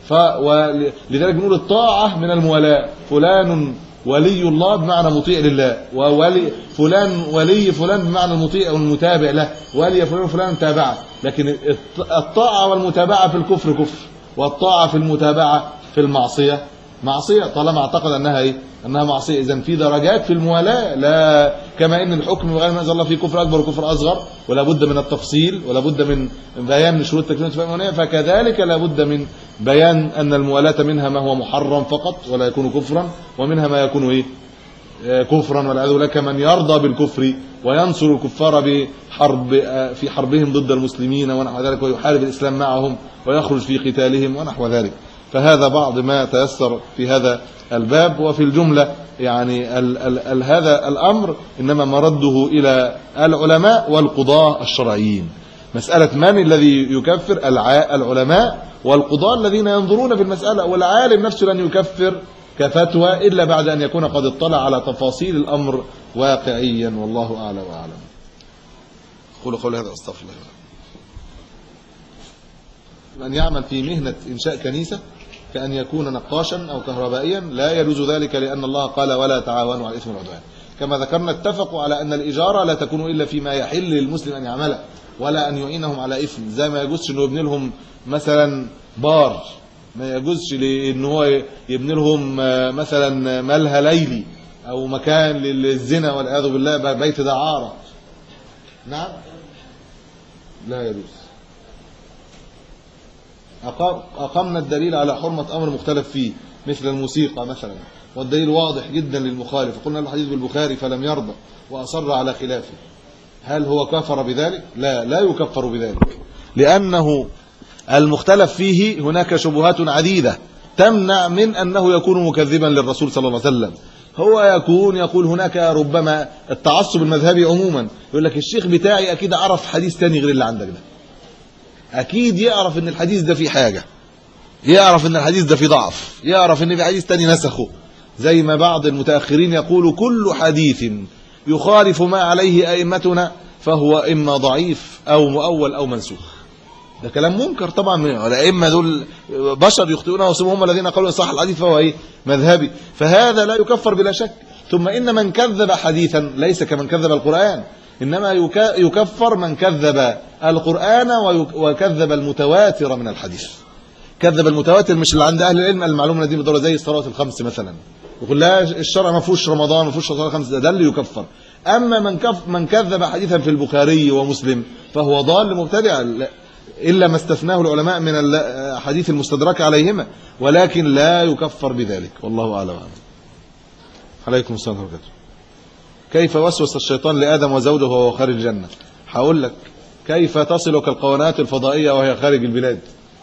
فلذلك نقول الطاعة من الموالاة، فلان ولي الله بمعنى مطيع لله، وولي فلان ولي فلان بمعنى المطيع والمتابع له، ولي فلان فلان تابعه. لكن الطاعة والمتابعة في الكفر كفر، والطاعة في المتابعة في المعصية معصية، طالما اعتقد أنها إيه؟ أنها معصية. إذن في درجات في الموالاة، لا كما إن الحكم بغير ما أنزل الله في كفر أكبر وكفر أصغر، ولا بد من التفصيل، ولا بد من بيان شروط تكليف الإيمانية، فكذلك لا بد من بيان أن الموالاة منها ما هو محرم فقط ولا يكون كفرا، ومنها ما يكون إيه؟ كفرا والعياذ بالله، كمن يرضى بالكفر وينصر الكفار بحرب في حربهم ضد المسلمين ونحو ذلك، ويحارب الإسلام معهم ويخرج في قتالهم ونحو ذلك. فهذا بعض ما تيسر في هذا الباب. وفي الجملة يعني ال ال ال هذا الأمر إنما مرده إلى العلماء والقضاة الشرعيين. مسألة من الذي يكفر؟ العلماء والقضاة الذين ينظرون في المسألة، والعالم نفسه لن يكفر كفتوى إلا بعد أن يكون قد اطلع على تفاصيل الأمر واقعيا، والله أعلى وأعلم. قولوا قولي هذا أستغفر الله. من يعمل في مهنة إنشاء كنيسة كأن يكون نقاشا أو كهربائيا لا يجوز ذلك، لأن الله قال ولا تعاونوا على الإثم والعدوان. كما ذكرنا اتفقوا على أن الإجارة لا تكون إلا فيما يحل للمسلم أن يعمله، ولا أن يعينهم على إثم. زي ما يجوزش أنه يبني لهم مثلا بار، ما يجوزش أنه هو يبني لهم مثلا ملهى ليلي أو مكان للزنا والعياذ بالله، بيت دعارة. نعم لا يجوز. أقمنا الدليل على حرمة أمر مختلف فيه مثل الموسيقى مثلا، والدليل واضح جدا للمخالف. قلنا الحديث بالبخاري فلم يرضى وأصر على خلافه، هل هو كفر بذلك؟ لا، لا يكفر بذلك، لأنه المختلف فيه هناك شبهات عديدة تمنع من أنه يكون مكذبا للرسول صلى الله عليه وسلم. هو يكون يقول هناك ربما التعصب المذهبي عموما، يقول لك الشيخ بتاعي اكيد عرف حديث تاني غير اللي عندك ده، اكيد يعرف ان الحديث ده فيه حاجه، يعرف ان الحديث ده فيه ضعف، يعرف ان في حديث تاني نسخه. زي ما بعض المتاخرين يقولوا كل حديث يخالف ما عليه ائمتنا فهو اما ضعيف او مؤول او منسوخ. ده كلام منكر طبعا، الائمه دول بشر يخطئون ويصيبهم، هم الذين قالوا صح الحديث فهو ايه مذهبي، فهذا لا يكفر بلا شك. ثم ان من كذب حديثا ليس كمن كذب القرآن، انما يكفر من كذب القرآن وكذب المتواتر من الحديث. كذب المتواتر مش اللي عند اهل العلم المعلومه دي بالضروره، زي الصلوات الخمس مثلا، يقول لا الشرع ما فيهوش رمضان ما فيهوش صلاه الخمس، ده, ده اللي يكفر. اما من كف من كذب حديثا في البخاري ومسلم فهو ضال مبتدع، الا ما استثناه العلماء من الحديث المستدرك عليهما، ولكن لا يكفر بذلك، والله اعلم. عليكم السلام ورحمه الله. كيف وسوس الشيطان لآدم وزوجه وهو خارج الجنه؟ هقول لك. كيف تصلك القنوات الفضائيه وهي خارج البلاد؟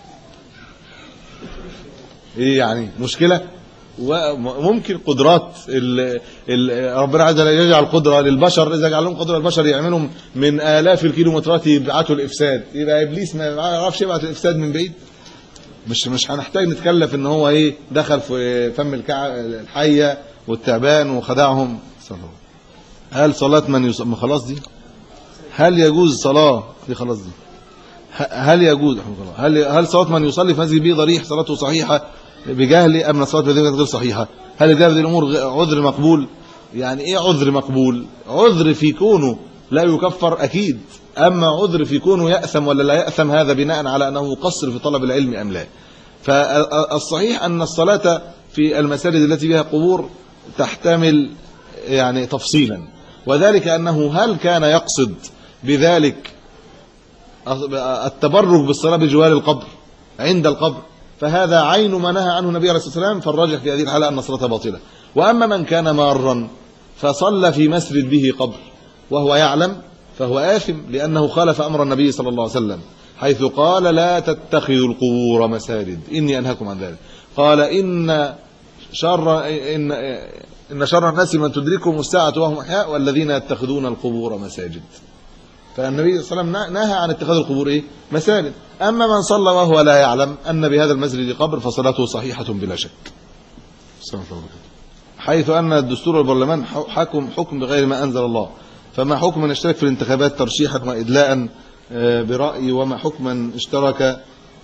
ايه يعني مشكله؟ وممكن قدرات ال ال ربنا عز وجل يجعل قدره للبشر، اذا جعل لهم قدره للبشر يعملوا من آلاف الكيلومترات يبعثوا الافساد، يبقى ابليس ما يعرفش يبعث الافساد من بعيد. مش مش هنحتاج نتكلف ان هو ايه دخل في فم الكعب الحيه والتعبان وخدعهم. هل صلاه من يصلي خلاص دي؟ هل يجوز صلاه دي خلاص دي؟ هل يجوز هل هل صلاه من يصلي في مسجد به ضريح صلاته صحيحه بجهل ام الصلاه بذلك غير صحيحه؟ هل ده هذه الامور عذر مقبول؟ يعني ايه عذر مقبول؟ عذر في كونه لا يكفر اكيد، اما عذر في كونه ياثم ولا لا ياثم هذا بناء على انه مقصر في طلب العلم ام لا. فالصحيح ان الصلاه في المساجد التي بها قبور تحتمل يعني تفصيلا، وذلك انه هل كان يقصد بذلك التبرك بالصلاه بجوار القبر عند القبر، فهذا عين ما نهى عنه النبي عليه الصلاه والسلام، فالراجح في هذه الحاله ان الصلاه باطله. واما من كان مارا فصلى في مسجد به قبر وهو يعلم فهو آثم، لانه خالف امر النبي صلى الله عليه وسلم حيث قال لا تتخذوا القبور مساجد اني انهاكم عن ذلك. قال ان شر ان ان شر الناس من تدركهم الساعه وهم احياء والذين يتخذون القبور مساجد. فالنبي صلى الله عليه وسلم نهى عن اتخاذ القبور ايه مساجد. اما من صلى وهو لا يعلم ان بهذا المسجد قبر فصلاته صحيحه بلا شك. حيث ان الدستور والبرلمان حكم حكم بغير ما انزل الله، فما حكم من اشترك في الانتخابات ترشيحا وادلاء براي، وما حكم من اشترك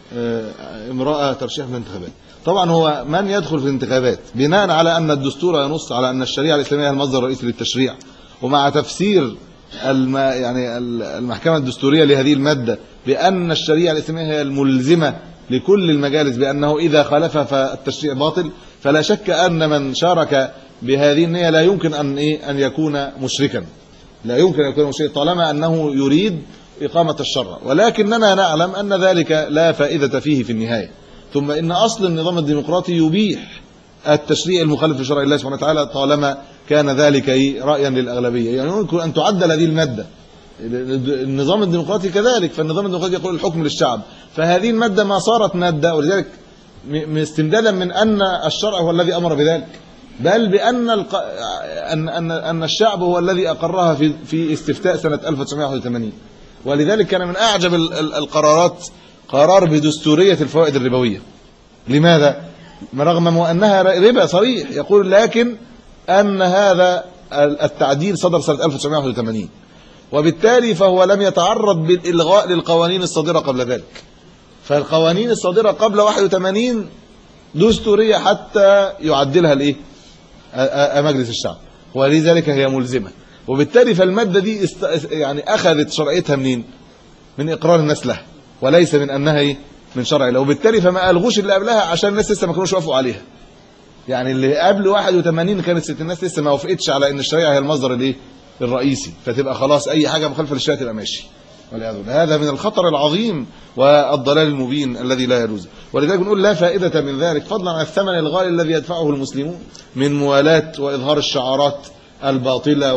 امراه ترشيحا في الانتخابات؟ طبعا هو من يدخل في الانتخابات بناء على ان الدستور ينص على ان الشريعه الاسلاميه هي المصدر الرئيسي للتشريع، ومع تفسير الم يعني المحكمه الدستوريه لهذه الماده بان الشريعه الاسلاميه هي الملزمه لكل المجالس بانه اذا خالفها فالتشريع باطل، فلا شك ان من شارك بهذه النيه لا يمكن ان ايه ان يكون مشركا، لا يمكن ان يكون مشركا طالما انه يريد اقامه الشرع، ولكننا نعلم ان ذلك لا فائده فيه في النهايه. ثم ان اصل النظام الديمقراطي يبيح التشريع المخالف لشرع الله سبحانه وتعالى طالما كان ذلك رايا للاغلبيه. يعني يمكن ان تعدل هذه الماده، النظام الديمقراطي كذلك، فالنظام الديمقراطي يقول الحكم للشعب، فهذه الماده ما صارت ماده، ولذلك استمدادا من ان الشرع هو الذي امر بذلك، بل بان الق... ان ان ان الشعب هو الذي اقرها في في استفتاء سنه ألف وتسعمائة وواحد وثمانين. ولذلك كان من اعجب القرارات قرار بدستوريه الفوائد الربويه. لماذا؟ رغم انها ربا صريح، يقول لكن ان هذا التعديل صدر سنه ألف وتسعمائة وواحد وثمانين، وبالتالي فهو لم يتعرض بالالغاء للقوانين الصادره قبل ذلك. فالقوانين الصادره قبل واحد وثمانين دستوريه حتى يعدلها الايه مجلس الشعب، ولذلك هي ملزمه. وبالتالي فالماده دي است... يعني اخذت شرعيتها منين؟ من اقرار الناس لها، وليس من انها ايه من شرع الله. وبالتالي فما الغوش اللي قبلها عشان الناس لسه ما كانوش وافقوا عليها. يعني اللي قبل واحد وثمانين كانت ست الناس لسه ما وافقتش على ان الشريعه هي المصدر الايه الرئيسي، فتبقى خلاص اي حاجه مخالفه للشريعه تبقى ماشي. والعياذ بالله، هذا من الخطر العظيم والضلال المبين الذي لا يجوز. ولذلك بنقول لا فائده من ذلك، فضلا عن الثمن الغالي الذي يدفعه المسلمون من موالاه واظهار الشعارات الباطله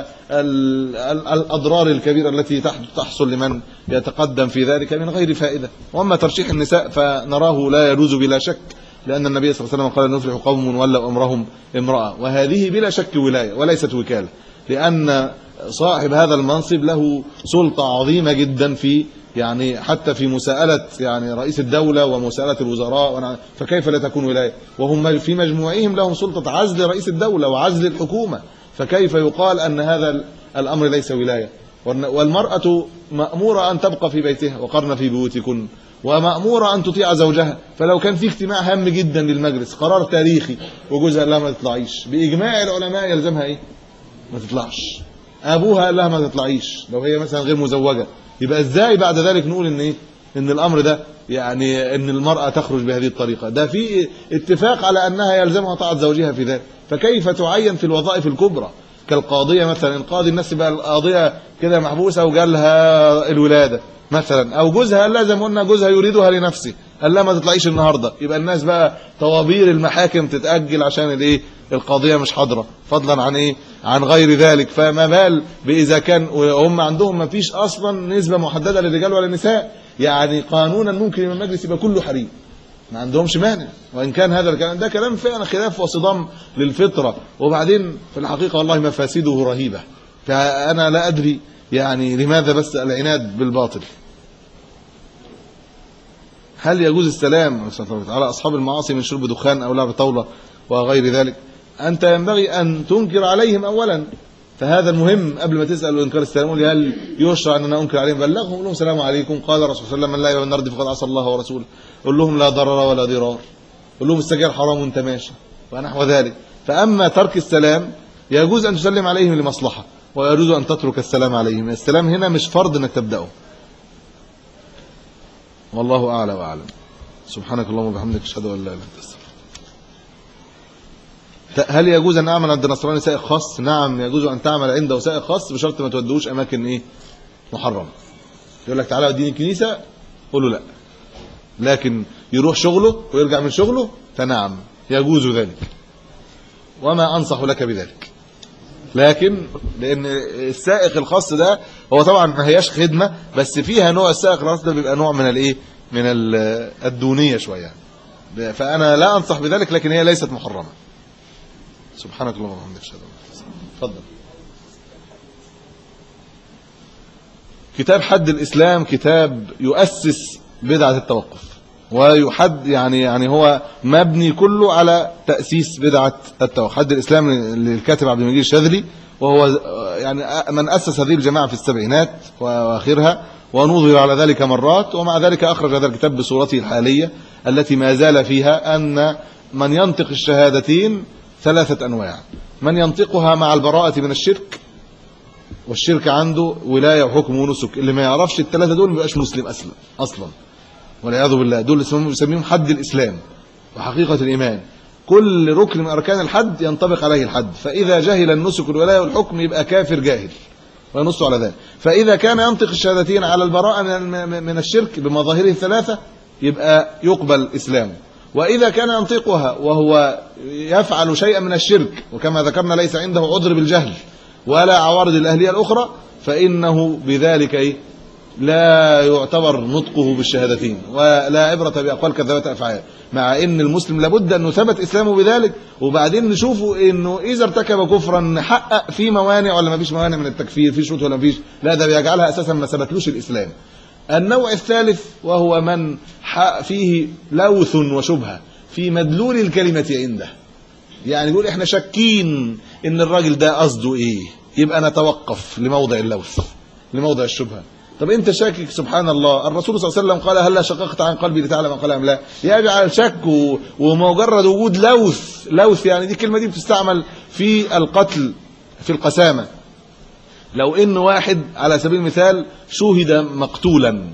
والأضرار الكبيرة التي تحصل لمن يتقدم في ذلك من غير فائدة. وأما ترشيح النساء فنراه لا يجوز بلا شك، لأن النبي صلى الله عليه وسلم قال: نفلح قوم ولوا أمرهم امرأة. وهذه بلا شك ولاية وليست وكالة، لأن صاحب هذا المنصب له سلطة عظيمة جدا في يعني حتى في مساءلة يعني رئيس الدولة ومساءلة الوزراء، فكيف لا تكون ولاية؟ وهم في مجموعهم لهم سلطة عزل رئيس الدولة وعزل الحكومة، فكيف يقال أن هذا الأمر ليس ولاية؟ والمرأة مأمورة أن تبقى في بيتها وقرن في بيوتكن، ومأمورة أن تطيع زوجها. فلو كان في اجتماع هام جدا للمجلس قرار تاريخي وجوزها لا ما تطلعيش، بإجماع العلماء يلزمها إيه؟ ما تطلعش. أبوها قال لها ما تطلعيش لو هي مثلا غير مزوجة. يبقى إزاي بعد ذلك نقول إن إيه؟ إن الأمر ده يعني إن المرأة تخرج بهذه الطريقة؟ ده في اتفاق على أنها يلزمها طاعة زوجها في ذلك. فكيف تعين في الوظائف الكبرى كالقاضية مثلا؟ القاضي الناس بقى القاضية كده محبوسة وجالها الولادة مثلا، أو جوزها لازم قلنا جوزها يريدها لنفسه قال لا ما تطلعيش النهارده، يبقى الناس بقى طوابير المحاكم تتأجل عشان الايه؟ القضية مش حاضرة، فضلا عن ايه؟ عن غير ذلك. فما بال بإذا كان هم عندهم ما فيش أصلا نسبة محددة للرجال ولا النساء، يعني قانونا ممكن المجلس يبقى كله حريم، ما عندهمش مانع. وإن كان هذا الكلام ده كلام فعلا خلاف وصدام للفطرة، وبعدين في الحقيقة والله مفاسده رهيبة. فأنا لا أدري يعني لماذا بس العناد بالباطل. هل يجوز السلام على أصحاب المعاصي من شرب دخان أو لعب طاولة وغير ذلك؟ أنت ينبغي أن تنكر عليهم أولا، فهذا المهم قبل ما تسأل وإنكار السلام. قول هل يشرع أن أنا أنكر عليهم؟ بلغهم قول لهم السلام عليكم قال الرسول صلى الله عليه وسلم: من لا يؤمن الأرض فقد عصى الله ورسوله. قول لهم لا ضرر ولا ضرار، قول لهم السجاير حرام وانت ماشي ونحو ذلك. فأما ترك السلام يجوز أن تسلم عليهم لمصلحة، ويجوز أن تترك السلام عليهم. السلام هنا مش فرض أنك تبدأه. والله أعلى وأعلم. سبحانك اللهم وبحمدك أشهد أن لا إله إلا أنت أستغفرك. هل يجوز أن أعمل عند النصراني سائق خاص؟ نعم يجوز أن تعمل عنده سائق خاص بشرط ما تودوش أماكن إيه؟ محرمة. يقول لك تعالى وديني الكنيسة، قول له لا، لكن يروح شغله ويرجع من شغله فنعم يجوز ذلك، وما أنصح لك بذلك. لكن لأن السائق الخاص ده هو طبعا ما هياش خدمة، بس فيها نوع السائق الخاص ده بيبقى نوع من الإيه؟ من الدونية شوية، فأنا لا أنصح بذلك، لكن هي ليست محرمة. سبحانك اللهم وبحمدك اشهد ان لا اله الا انت. اتفضل. كتاب حد الإسلام كتاب يؤسس بدعة التوقف، ويحد يعني يعني هو مبني كله على تأسيس بدعة التوقف. حد الإسلام للكاتب عبد المجيد الشاذلي، وهو يعني من أسس هذه الجماعة في السبعينات وآخرها، ونوظر على ذلك مرات، ومع ذلك أخرج هذا الكتاب بصورته الحالية التي ما زال فيها أن من ينطق الشهادتين ثلاثة أنواع: من ينطقها مع البراءة من الشرك، والشرك عنده ولاية وحكم ونسك، اللي ما يعرفش الثلاثة دول ما يبقاش مسلم أصلا أصلا والعياذ بالله. دول يسميهم حد الإسلام وحقيقة الإيمان. كل ركن من أركان الحد ينطبق عليه الحد، فإذا جهل النسك والولاية والحكم يبقى كافر جاهل، وينص على ذلك. فإذا كان ينطق الشهادتين على البراءة من الشرك بمظاهره الثلاثة يبقى يقبل إسلامه. وإذا كان ينطقها وهو يفعل شيئا من الشرك، وكما ذكرنا ليس عنده عذر بالجهل ولا عوارض الأهلية الأخرى، فإنه بذلك إيه؟ لا يعتبر نطقه بالشهادتين، ولا عبرة بأقوال كذبة أفعال. مع إن المسلم لابد أنه ثبت إسلامه بذلك، وبعدين نشوفه إنه إذا ارتكب كفرا نحقق في موانع ولا ما فيش موانع من التكفير، في شروط ولا ما فيش، لا ده بيجعلها أساسا ما ثبتلوش الإسلام. النوع الثالث وهو من فيه لوث وشبهة في مدلول الكلمة عنده، يعني يقول احنا شاكين ان الراجل ده قصده ايه، يبقى نتوقف لموضع اللوث لموضع الشبهة. طب انت شاكك، سبحان الله، الرسول صلى الله عليه وسلم قال هل شققت عن قلبي لتعلم قال ام لا؟ يجعل شك ومجرد وجود لوث. لوث يعني دي الكلمة دي بتستعمل في القتل في القسامة. لو ان واحد على سبيل المثال شوهد مقتولا،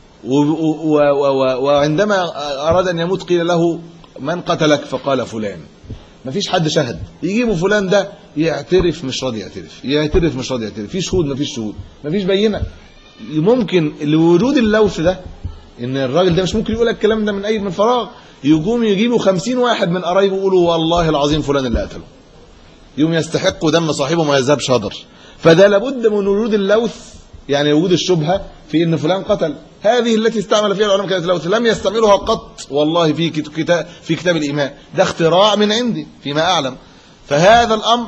وعندما اراد ان يموت قيل له من قتلك فقال فلان، ما فيش حد شهد، يجيبوا فلان ده يعترف مش راضي يعترف، يعترف مش راضي يعترف، في شهود ما فيش شهود، ما فيش بينه. ممكن لوجود اللوث ده ان الراجل ده مش ممكن يقول الكلام ده من اي من فراغ، يقوم يجيبوا خمسين واحد من قرايبه يقولوا والله العظيم فلان اللي قتله، يوم يستحقوا دم صاحبه ما يذهبش هدر. فده لابد من وجود اللوث، يعني وجود الشبهه في ان فلان قتل. هذه التي استعمل فيها العلماء كلمة التلوث لم يستعملها قط والله في كتاب في كتاب الإيمان، ده اختراع من عندي فيما أعلم. فهذا الأمر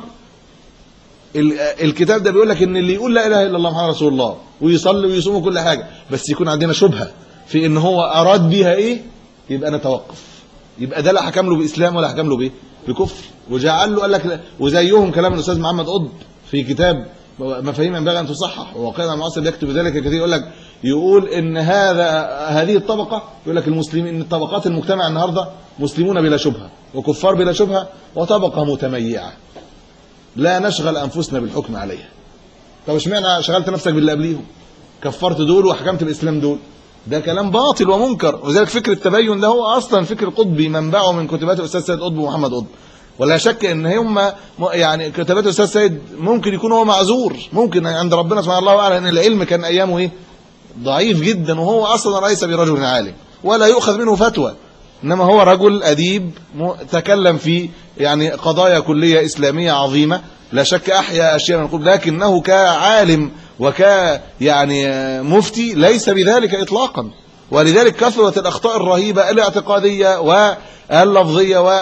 الكتاب ده بيقول لك ان اللي يقول لا اله الا الله محمد رسول الله ويصلي ويصوم كل حاجه، بس يكون عندنا شبهه في ان هو اراد بيها ايه، يبقى نتوقف. يبقى ده لا حكم له باسلام ولا حكم له بايه، بكفر. وجعل له قال لك، وزيهم كلام الاستاذ محمد قطب في كتاب مفاهيم ينبغي ان تصحح، وواقعنا المعاصر بيكتب ذلك كثير، يقول لك يقول ان هذا هذه الطبقه، يقول لك المسلمين ان طبقات المجتمع النهارده مسلمون بلا شبهه وكفار بلا شبهه وطبقه متميعه لا نشغل انفسنا بالحكم عليها. طب اشمعنى شغلت نفسك باللي قبليهم، كفرت دول وحكمت الاسلام دول؟ ده كلام باطل ومنكر. وذلك فكر التبين ده هو اصلا فكر قطبي منبعه من كتابات الاستاذ سيد قطب ومحمد قطب، ولا شك ان هم يعني كتابات الاستاذ سيد ممكن يكون هو معذور، ممكن عند ربنا سبحانه الله اعلم ان العلم كان ايامه ايه ضعيف جدا، وهو اصلا ليس برجل عالم ولا يؤخذ منه فتوى، انما هو رجل اديب تكلم في يعني قضايا كليه اسلاميه عظيمه، لا شك احيا اشياء من القلوب، لكنه كعالم وك يعني مفتي ليس بذلك اطلاقا. ولذلك كثرت الاخطاء الرهيبه الاعتقاديه واللفظيه و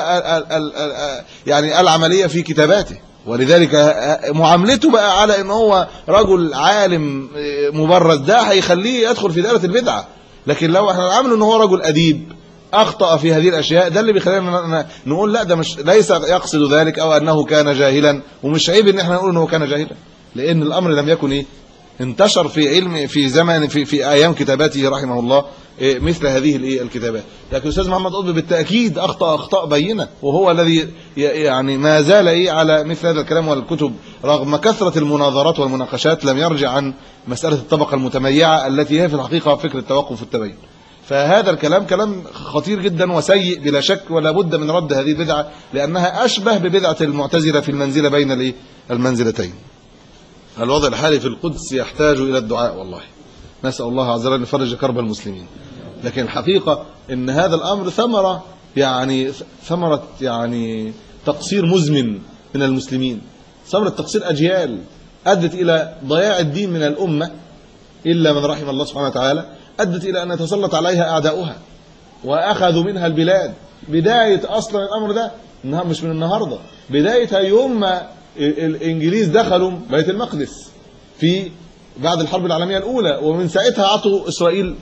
يعني العمليه في كتاباته. ولذلك معاملته بقى على ان هو رجل عالم مبرز ده هيخليه يدخل في دائره البدعه. لكن لو احنا عامله ان هو رجل اديب اخطا في هذه الاشياء، ده اللي بيخلينا نقول لا ده مش ليس يقصد ذلك او انه كان جاهلا. ومش عيب ان احنا نقول انه كان جاهلا، لان الامر لم يكن ايه انتشر في علم في زمن في في ايام كتاباته رحمه الله إيه مثل هذه الايه الكتابات. لكن الاستاذ محمد قطب بالتاكيد اخطا اخطاء بينه، وهو الذي يعني ما زال ايه على مثل هذا الكلام والكتب رغم كثره المناظرات والمناقشات لم يرجع عن مساله الطبقه المتميعه التي هي في الحقيقه فكره التوقف والتبين. فهذا الكلام كلام خطير جدا وسيء بلا شك، ولا بد من رد هذه البدعه لانها اشبه ببدعه المعتزله في المنزله بين الايه المنزلتين. الوضع الحالي في القدس يحتاج الى الدعاء، والله نسال الله عز وجل ان يفرج كرب المسلمين. لكن الحقيقه ان هذا الامر ثمره يعني ثمره يعني تقصير مزمن من المسلمين، ثمره تقصير اجيال ادت الى ضياع الدين من الامه الا من رحم الله سبحانه وتعالى، ادت الى ان يتسلط عليها اعداؤها واخذوا منها البلاد. بدايه اصلا الامر ده انها مش من النهارده، بدايتها يوم ما الانجليز دخلوا بيت المقدس في بعد الحرب العالميه الاولى، ومن ساعتها عطوا اسرائيل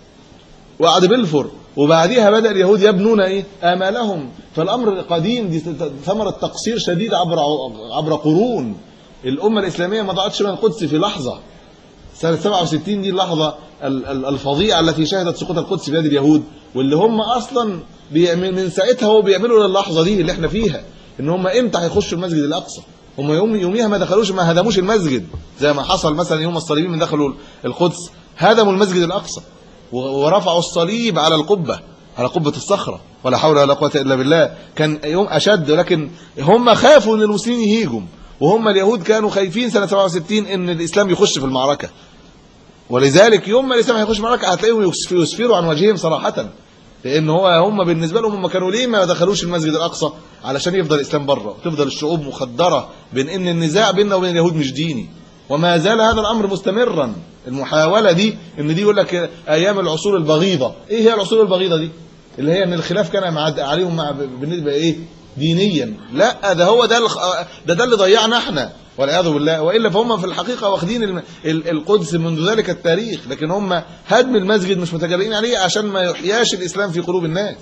وعد بلفور، وبعديها بدا اليهود يبنون ايه امالهم. فالامر قديم، دي ثمره تقصير شديد عبر عبر قرون. الامه الاسلاميه ما ضاعتش من القدس في لحظه. سنه سبعة وستين دي اللحظه الفظيعه التي شهدت سقوط القدس في يد اليهود، واللي هم اصلا من ساعتها هو بيعملوا للحظه دي اللي احنا فيها ان هم امتى هيخشوا المسجد الاقصى. هم يوم يوميها ما دخلوش، ما هدموش المسجد زي ما حصل مثلا يوم الصليبيين من دخلوا القدس، هدموا المسجد الاقصى ورفعوا الصليب على القبه، على قبه الصخره، ولا حول ولا قوه الا بالله. كان يوم اشد، ولكن هم خافوا ان المسلمين يهيجوا، وهم اليهود كانوا خايفين سنه سبعة وستين ان الاسلام يخش في المعركه. ولذلك يوم ما الاسلام هيخش المعركه هتلاقيهم يسفروا عن وجههم صراحه، لان هو هم بالنسبه لهم هم كانوا ليه ما دخلوش المسجد الاقصى؟ علشان يفضل الاسلام بره وتفضل الشعوب مخدره بين ان النزاع بيننا وبين اليهود مش ديني. وما زال هذا الامر مستمرا، المحاوله دي ان دي يقول لك ايام العصور البغيضه. ايه هي العصور البغيضه دي؟ اللي هي ان الخلاف كان مع عليهم مع بالنسبه ايه دينيا. لا ده هو ده ده ده اللي ضيعنا احنا والعياذ بالله. والا فهم في الحقيقه واخدين القدس منذ ذلك التاريخ، لكن هم هدم المسجد مش متجرئين عليه عشان ما يحياش الاسلام في قلوب الناس.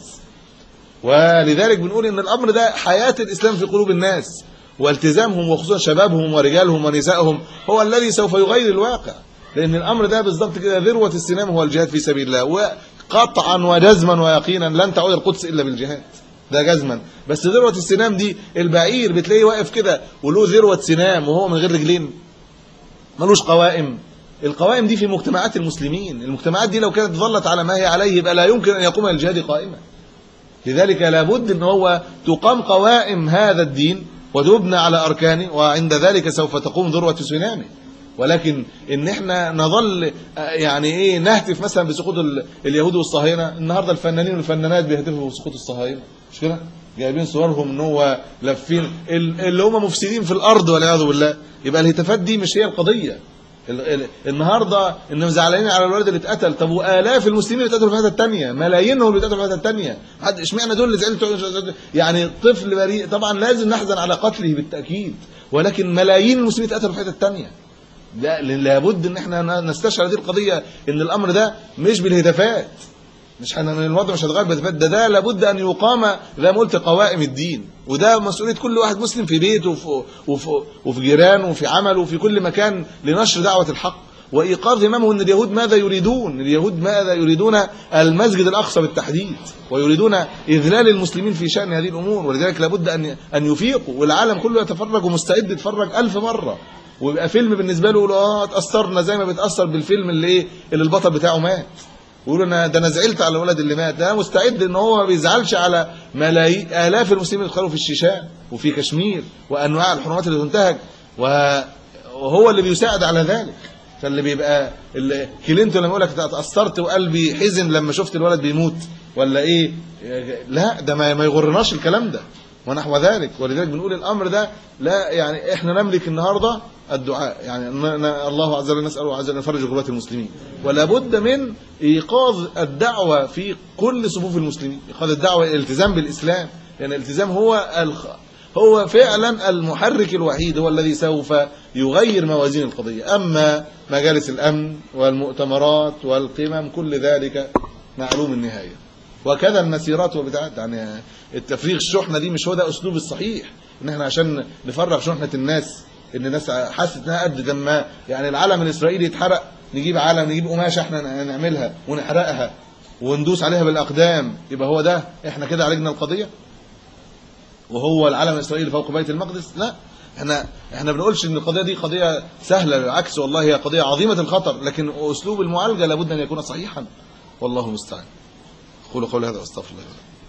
ولذلك بنقول ان الامر ده حياه الاسلام في قلوب الناس والتزامهم، وخصوصا شبابهم ورجالهم ونسائهم، هو الذي سوف يغير الواقع. لان الامر ده بالضبط كده ذروه السنام هو الجهاد في سبيل الله، وقطعا وجزما ويقينا لن تعود القدس الا بالجهاد، ده جزما. بس ذروه السنام دي البعير بتلاقيه واقف كده وله ذروه سنام وهو من غير رجلين، ملوش قوائم. القوائم دي في مجتمعات المسلمين، المجتمعات دي لو كانت ظلت على ما هي عليه يبقى لا يمكن ان يقوم الجهاد قائما. لذلك لابد ان هو تقام قوائم هذا الدين وتبنى على اركانه، وعند ذلك سوف تقوم ذروه سنامه. ولكن ان احنا نظل يعني ايه نهتف مثلا بسقوط اليهود والصهاينه. النهارده الفنانين والفنانات بيهتفوا بسقوط الصهاينه، مش كده؟ جايبين صورهم ان هو لافين اللي هم مفسدين في الارض والعياذ بالله. يبقى الهتافات دي مش هي القضيه. النهارده انهم زعلانين على الولد اللي اتقتل، طب والاف المسلمين اللي اتقتلوا في الحته الثانيه، ملايينهم اللي اتقتلوا في الحته الثانيه، حد اشمعنى دول اللي زعلوا؟ يعني طفل بريء طبعا لازم نحزن على قتله بالتاكيد، ولكن ملايين المسلمين اتقتلوا في الحته الثانيه. لا لابد ان احنا نستشعر هذه القضيه، ان الامر ده مش بالهتافات، مش احنا الوضع مش هيتغير بالهتافات، ده ده لابد ان يقام زي ما قلت قوائم الدين، وده مسؤوليه كل واحد مسلم في بيته وفي وفي, وفي جيرانه وفي عمله وفي كل مكان لنشر دعوه الحق وايقاظ هممه ان اليهود ماذا يريدون، اليهود ماذا يريدون؟ المسجد الاقصى بالتحديد، ويريدون اذلال المسلمين في شان هذه الامور، ولذلك لابد ان ان يفيقوا، والعالم كله يتفرج ومستعد يتفرج ألف مره، ويبقى فيلم بالنسبه له يقولوا اه اتاثرنا زي ما بيتاثر بالفيلم اللي ايه اللي البطل بتاعه مات، ويقولوا انا ده انا زعلت على الولد اللي مات، ده مستعد ان هو ما بيزعلش على ملايين الاف المسلمين اللي في الشيشان وفي كشمير وانواع الحرمات اللي تنتهك، وهو اللي بيساعد على ذلك. فاللي بيبقى اللي كلينتون لما يقول لك اتاثرت وقلبي حزن لما شفت الولد بيموت ولا ايه، لا ده ما يغرناش الكلام ده ونحو ذلك. ولذلك بنقول الامر ده لا يعني احنا نملك النهارده الدعاء، يعني الله عز وجل نساله عز وجل ان يفرج كربات المسلمين، ولا بد من ايقاظ الدعوه في كل صفوف المسلمين، ايقاظ الدعوه الالتزام بالاسلام، لان يعني الالتزام هو الخ... هو فعلا المحرك الوحيد، هو الذي سوف يغير موازين القضيه. اما مجالس الامن والمؤتمرات والقمم كل ذلك معلوم النهايه، وكذا المسيرات وبتاعت، يعني التفريغ الشحنه دي مش هو ده اسلوب الصحيح، ان احنا عشان نفرغ شحنه الناس ان الناس حاسه انها قد دمها، يعني العلم الاسرائيلي يتحرق نجيب علم نجيب قماشه احنا نعملها ونحرقها وندوس عليها بالاقدام، يبقى هو ده احنا كده عالجنا القضيه وهو العلم الاسرائيلي فوق بيت المقدس؟ لا، احنا احنا بنقولش ان القضيه دي قضيه سهله، بالعكس والله هي قضيه عظيمه الخطر، لكن اسلوب المعالجه لابد ان يكون صحيحا، والله المستعان. قولوا قولي هذا واستغفر الله.